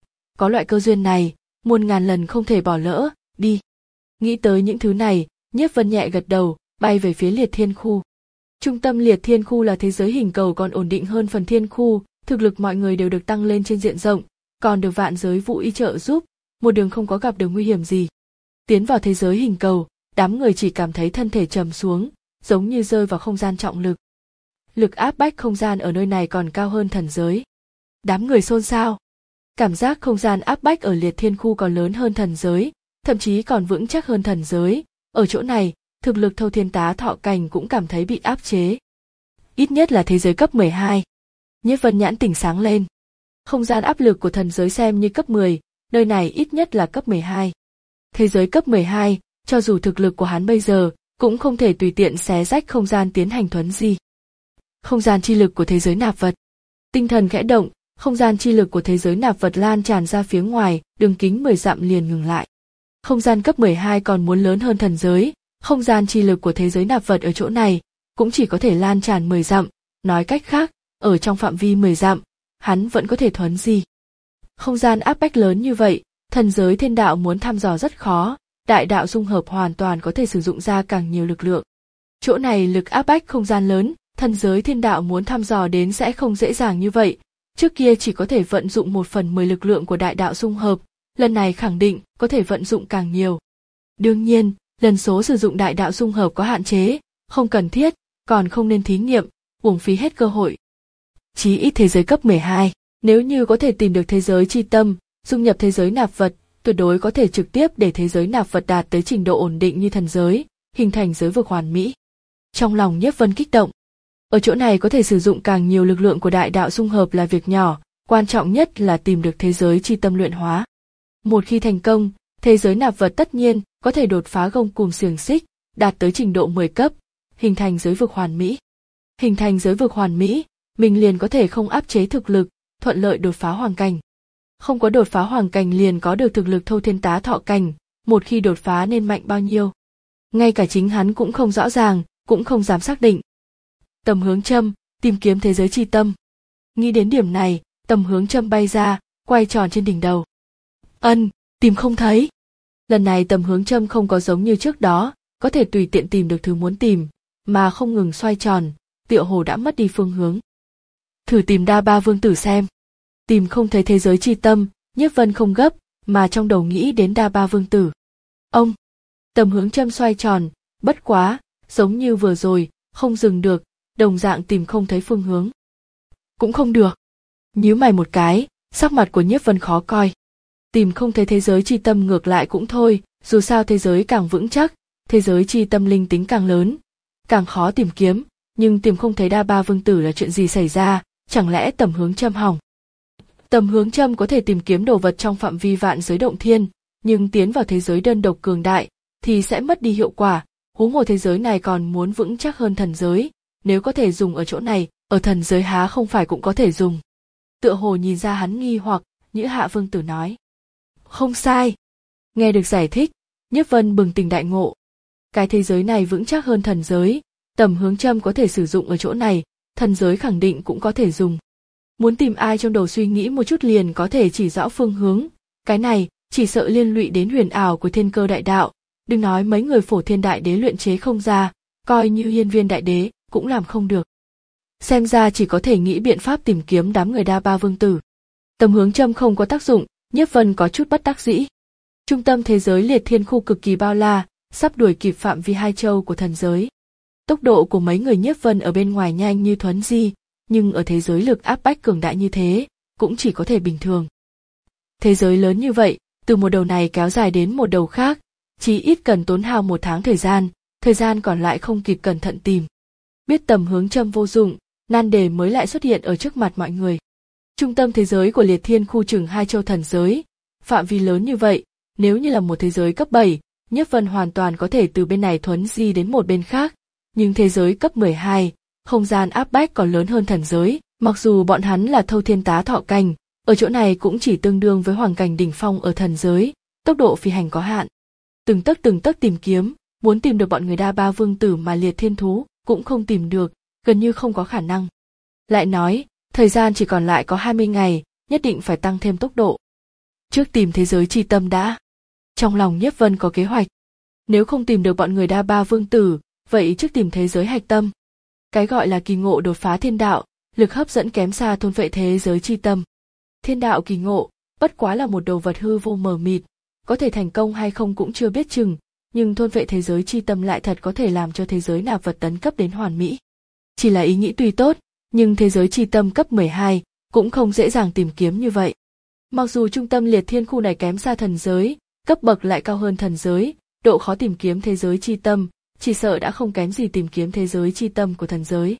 Có loại cơ duyên này, muôn ngàn lần không thể bỏ lỡ, đi. Nghĩ tới những thứ này, Nhiếp Vân nhẹ gật đầu, bay về phía Liệt Thiên Khu. Trung tâm Liệt Thiên Khu là thế giới hình cầu còn ổn định hơn phần Thiên Khu, thực lực mọi người đều được tăng lên trên diện rộng, còn được vạn giới vũ y trợ giúp, một đường không có gặp được nguy hiểm gì. Tiến vào thế giới hình cầu, đám người chỉ cảm thấy thân thể trầm xuống, giống như rơi vào không gian trọng lực. Lực áp bách không gian ở nơi này còn cao hơn thần giới. Đám người xôn xao. Cảm giác không gian áp bách ở Liệt Thiên Khu còn lớn hơn thần giới, thậm chí còn vững chắc hơn thần giới. Ở chỗ này, thực lực Thâu Thiên Tá Thọ Cảnh cũng cảm thấy bị áp chế. Ít nhất là thế giới cấp mười hai. Nhiếp Vân nhãn tỉnh sáng lên. Không gian áp lực của thần giới xem như cấp mười, nơi này ít nhất là cấp mười hai. Thế giới cấp mười hai, cho dù thực lực của hắn bây giờ, cũng không thể tùy tiện xé rách không gian tiến hành thuấn di. Không gian chi lực của thế giới nạp vật. Tinh thần khẽ động, không gian chi lực của thế giới nạp vật lan tràn ra phía ngoài, đường kính mười dặm liền ngừng lại. Không gian cấp mười hai còn muốn lớn hơn thần giới, không gian chi lực của thế giới nạp vật ở chỗ này cũng chỉ có thể lan tràn mười dặm, nói cách khác, ở trong phạm vi mười dặm, hắn vẫn có thể thuấn di. Không gian áp bách lớn như vậy, thần giới thiên đạo muốn thăm dò rất khó, đại đạo dung hợp hoàn toàn có thể sử dụng ra càng nhiều lực lượng. Chỗ này lực áp bách không gian lớn, thần giới thiên đạo muốn thăm dò đến sẽ không dễ dàng như vậy, trước kia chỉ có thể vận dụng một phần mười lực lượng của đại đạo dung hợp, lần này khẳng định có thể vận dụng càng nhiều. Đương nhiên, lần số sử dụng đại đạo dung hợp có hạn chế, không cần thiết, còn không nên thí nghiệm, uổng phí hết cơ hội. Chí ít thế giới cấp mười hai, nếu như có thể tìm được thế giới chi tâm, dung nhập thế giới nạp vật, tuyệt đối có thể trực tiếp để thế giới nạp vật đạt tới trình độ ổn định như thần giới, hình thành giới vực hoàn mỹ. Trong lòng Nhiếp Vân kích động. Ở chỗ này có thể sử dụng càng nhiều lực lượng của đại đạo dung hợp là việc nhỏ, quan trọng nhất là tìm được thế giới chi tâm luyện hóa. Một khi thành công, thế giới nạp vật tất nhiên có thể đột phá gông cùm xiềng xích, đạt tới trình độ mười cấp, hình thành giới vực hoàn mỹ. Hình thành giới vực hoàn mỹ, mình liền có thể không áp chế thực lực, thuận lợi đột phá hoàng cảnh. Không có đột phá hoàng cảnh liền có được thực lực Thâu Thiên Tá Thọ Cảnh, một khi đột phá nên mạnh bao nhiêu. Ngay cả chính hắn cũng không rõ ràng, cũng không dám xác định. Tầm hướng châm, tìm kiếm thế giới chi tâm. Nghĩ đến điểm này, tầm hướng châm bay ra, quay tròn trên đỉnh đầu. Ân, tìm không thấy. Lần này tầm hướng châm không có giống như trước đó, có thể tùy tiện tìm được thứ muốn tìm, mà không ngừng xoay tròn, tựa hồ đã mất đi phương hướng. Thử tìm Đa Ba Vương Tử xem. Tìm không thấy thế giới chi tâm, Nhiếp Vân không gấp, mà trong đầu nghĩ đến Đa Ba Vương Tử. Ông, tầm hướng châm xoay tròn, bất quá, giống như vừa rồi, không dừng được, đồng dạng tìm không thấy phương hướng. Cũng không được. Nhíu mày một cái, sắc mặt của Nhiếp Vân khó coi. Tìm không thấy thế giới chi tâm ngược lại cũng thôi, dù sao thế giới càng vững chắc, thế giới chi tâm linh tính càng lớn, càng khó tìm kiếm, nhưng tìm không thấy Đa Ba Vương Tử là chuyện gì xảy ra, chẳng lẽ tầm hướng châm hỏng? Tầm hướng châm có thể tìm kiếm đồ vật trong phạm vi vạn giới động thiên, nhưng tiến vào thế giới đơn độc cường đại thì sẽ mất đi hiệu quả, huống hồ thế giới này còn muốn vững chắc hơn thần giới, nếu có thể dùng ở chỗ này, ở thần giới há không phải cũng có thể dùng. Tựa hồ nhìn ra hắn nghi hoặc, Nhữ Hạ Vương Tử nói. Không sai. Nghe được giải thích, Nhiếp Vân bừng tỉnh đại ngộ. Cái thế giới này vững chắc hơn thần giới, tầm hướng châm có thể sử dụng ở chỗ này, thần giới khẳng định cũng có thể dùng. Muốn tìm ai trong đầu suy nghĩ một chút liền có thể chỉ rõ phương hướng, cái này chỉ sợ liên lụy đến huyền ảo của thiên cơ đại đạo, đừng nói mấy người Phổ Thiên Đại Đế luyện chế không ra, coi như Hiên Viên Đại Đế cũng làm không được. Xem ra chỉ có thể nghĩ biện pháp tìm kiếm đám người Đa Ba Vương Tử. Tầm hướng châm không có tác dụng, Nhiếp Vân có chút bất đắc dĩ. Trung tâm thế giới Liệt Thiên Khu cực kỳ bao la, sắp đuổi kịp phạm vi hai châu của thần giới. Tốc độ của mấy người Nhiếp Vân ở bên ngoài nhanh như thuấn di, nhưng ở thế giới lực áp bách cường đại như thế, cũng chỉ có thể bình thường. Thế giới lớn như vậy, từ một đầu này kéo dài đến một đầu khác, chỉ ít cần tốn hao một tháng thời gian, thời gian còn lại không kịp cẩn thận tìm. Biết tầm hướng châm vô dụng, nan đề mới lại xuất hiện ở trước mặt mọi người. Trung tâm thế giới của Liệt Thiên khu chừng hai châu thần giới, phạm vi lớn như vậy, nếu như là một thế giới cấp bảy, Nhiếp Vân hoàn toàn có thể từ bên này thuấn di đến một bên khác, nhưng thế giới cấp mười hai, không gian áp bách còn lớn hơn thần giới, mặc dù bọn hắn là thâu thiên tá thọ cảnh, ở chỗ này cũng chỉ tương đương với hoàng cảnh đỉnh phong ở thần giới, tốc độ phi hành có hạn. Từng tấc từng tấc tìm kiếm, muốn tìm được bọn người đa ba vương tử mà Liệt Thiên thú cũng không tìm được, gần như không có khả năng. Lại nói, thời gian chỉ còn lại có hai mươi ngày, nhất định phải tăng thêm tốc độ. Trước tìm thế giới chi tâm đã. Trong lòng Nhiếp Vân có kế hoạch. Nếu không tìm được bọn người đa ba vương tử, vậy trước tìm thế giới hạch tâm. Cái gọi là kỳ ngộ đột phá thiên đạo, lực hấp dẫn kém xa thôn vệ thế giới chi tâm. Thiên đạo kỳ ngộ, bất quá là một đồ vật hư vô mờ mịt, có thể thành công hay không cũng chưa biết chừng, nhưng thôn vệ thế giới chi tâm lại thật có thể làm cho thế giới nạp vật tấn cấp đến hoàn mỹ. Chỉ là ý nghĩ tuy tốt, nhưng thế giới chi tâm cấp mười hai cũng không dễ dàng tìm kiếm như vậy. Mặc dù trung tâm Liệt Thiên khu này kém xa thần giới, cấp bậc lại cao hơn thần giới, độ khó tìm kiếm thế giới chi tâm, chỉ sợ đã không kém gì tìm kiếm thế giới chi tâm của thần giới.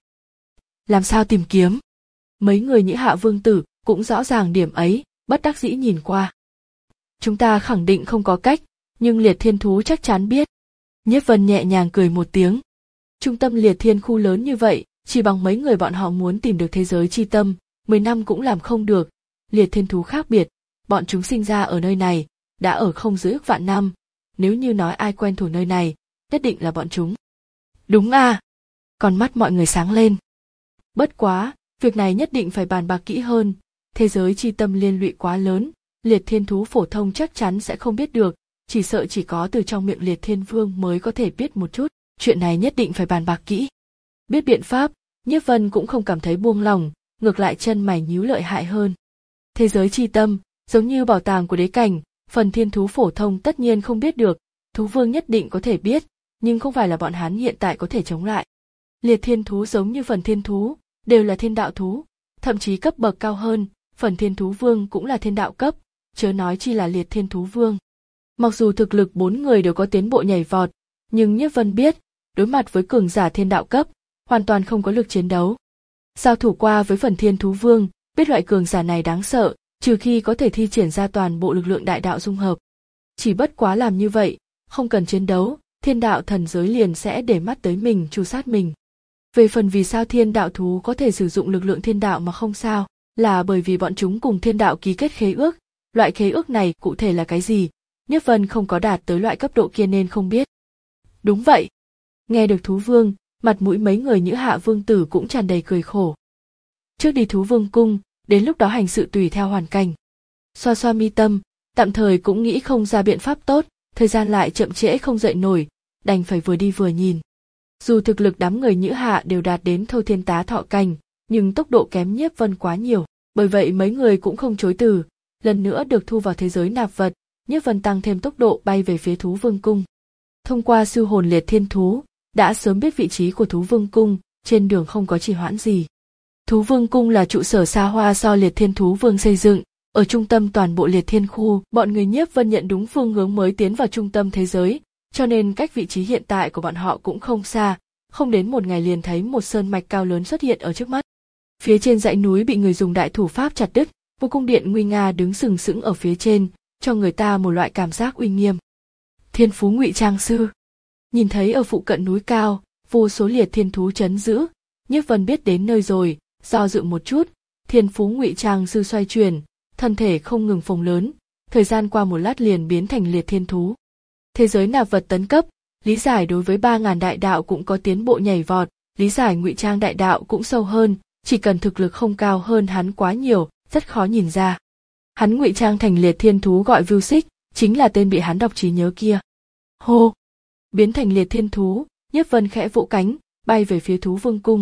Làm sao tìm kiếm? Mấy người Nhĩ Hạ vương tử cũng rõ ràng điểm ấy, bất đắc dĩ nhìn qua. Chúng ta khẳng định không có cách, nhưng Liệt Thiên thú chắc chắn biết. Nhiếp Vân nhẹ nhàng cười một tiếng. Trung tâm Liệt Thiên khu lớn như vậy, chỉ bằng mấy người bọn họ muốn tìm được thế giới chi tâm, mười năm cũng làm không được. Liệt Thiên thú khác biệt, bọn chúng sinh ra ở nơi này, đã ở không dưới ức vạn năm, nếu như nói ai quen thuộc nơi này, nhất định là bọn chúng. Đúng à? Con mắt mọi người sáng lên. Bất quá, việc này nhất định phải bàn bạc kỹ hơn, thế giới chi tâm liên lụy quá lớn, Liệt Thiên thú phổ thông chắc chắn sẽ không biết được, chỉ sợ chỉ có từ trong miệng Liệt Thiên vương mới có thể biết một chút, chuyện này nhất định phải bàn bạc kỹ. Biết biện pháp, Nhiếp Vân cũng không cảm thấy buông lòng, ngược lại chân mày nhíu lợi hại hơn. Thế giới chi tâm, giống như bảo tàng của đế cảnh, phần thiên thú phổ thông tất nhiên không biết được, thú vương nhất định có thể biết, nhưng không phải là bọn hắn hiện tại có thể chống lại. Liệt Thiên thú giống như phần thiên thú, đều là thiên đạo thú, thậm chí cấp bậc cao hơn, phần thiên thú vương cũng là thiên đạo cấp, chớ nói chi là Liệt Thiên thú vương. Mặc dù thực lực bốn người đều có tiến bộ nhảy vọt, nhưng Nhiếp Vân biết, đối mặt với cường giả thiên đạo cấp, hoàn toàn không có lực chiến đấu. Giao thủ qua với phần thiên thú vương, biết loại cường giả này đáng sợ, trừ khi có thể thi triển ra toàn bộ lực lượng đại đạo dung hợp. Chỉ bất quá làm như vậy, không cần chiến đấu, thiên đạo thần giới liền sẽ để mắt tới mình tru sát mình. Về phần vì sao thiên đạo thú có thể sử dụng lực lượng thiên đạo mà không sao, là bởi vì bọn chúng cùng thiên đạo ký kết khế ước, loại khế ước này cụ thể là cái gì, Nhiếp Vân không có đạt tới loại cấp độ kia nên không biết. Đúng vậy. Nghe được thú vương, mặt mũi mấy người Nhữ Hạ vương tử cũng tràn đầy cười khổ. Trước đi thú vương cung, đến lúc đó hành sự tùy theo hoàn cảnh. Xoa xoa mi tâm, tạm thời cũng nghĩ không ra biện pháp tốt, thời gian lại chậm trễ không dậy nổi, đành phải vừa đi vừa nhìn. Dù thực lực đám người Nhữ Hạ đều đạt đến thâu thiên tá thọ cảnh, nhưng tốc độ kém Nhiếp Vân quá nhiều, bởi vậy mấy người cũng không chối từ, lần nữa được thu vào thế giới nạp vật, Nhiếp Vân tăng thêm tốc độ bay về phía thú vương cung. Thông qua sư hồn Liệt Thiên thú, đã sớm biết vị trí của thú vương cung, trên đường không có trì hoãn gì. Thú vương cung là trụ sở xa hoa do Liệt Thiên thú vương xây dựng, ở trung tâm toàn bộ Liệt Thiên khu, bọn người Nhiếp Vân nhận đúng phương hướng mới tiến vào trung tâm thế giới, cho nên cách vị trí hiện tại của bọn họ cũng không xa, không đến một ngày liền thấy một sơn mạch cao lớn xuất hiện ở trước mắt. Phía trên dãy núi bị người dùng đại thủ pháp chặt đứt, một cung điện nguy nga đứng sừng sững ở phía trên, cho người ta một loại cảm giác uy nghiêm. Thiên phú ngụy trang sư. Nhìn thấy ở phụ cận núi cao, vô số Liệt Thiên thú trấn giữ, Nhiếp Vân biết đến nơi rồi, do dự một chút, Thiên phú ngụy trang sư xoay chuyển, thân thể không ngừng phồng lớn, thời gian qua một lát liền biến thành Liệt Thiên thú. Thế giới nạp vật tấn cấp, lý giải đối với ba ngàn đại đạo cũng có tiến bộ nhảy vọt, lý giải ngụy trang đại đạo cũng sâu hơn, chỉ cần thực lực không cao hơn hắn quá nhiều, rất khó nhìn ra. Hắn ngụy trang thành Liệt Thiên thú gọi Vưu Xích, chính là tên bị hắn đọc trí nhớ kia. Hô! Biến thành Liệt Thiên thú, Nhiếp Vân khẽ vỗ cánh, bay về phía thú vương cung.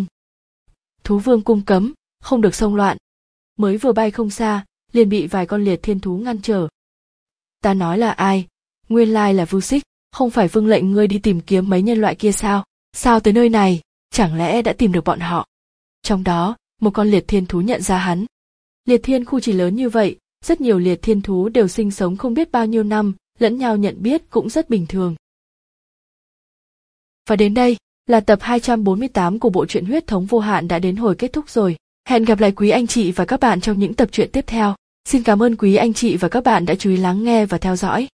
Thú vương cung cấm, không được xông loạn. Mới vừa bay không xa, liền bị vài con Liệt Thiên thú ngăn trở. Ta nói là ai? Nguyên lai là Vưu Xích, không phải vương lệnh ngươi đi tìm kiếm mấy nhân loại kia sao? Sao tới nơi này? Chẳng lẽ đã tìm được bọn họ? Trong đó, một con Liệt Thiên thú nhận ra hắn. Liệt Thiên khu chỉ lớn như vậy, rất nhiều liệt thiên thú đều sinh sống không biết bao nhiêu năm, lẫn nhau nhận biết cũng rất bình thường. Và đến đây là tập hai trăm bốn mươi tám của bộ truyện Huyết thống vô hạn đã đến hồi kết thúc rồi. Hẹn gặp lại quý anh chị và các bạn trong những tập truyện tiếp theo. Xin cảm ơn quý anh chị và các bạn đã chú ý lắng nghe và theo dõi.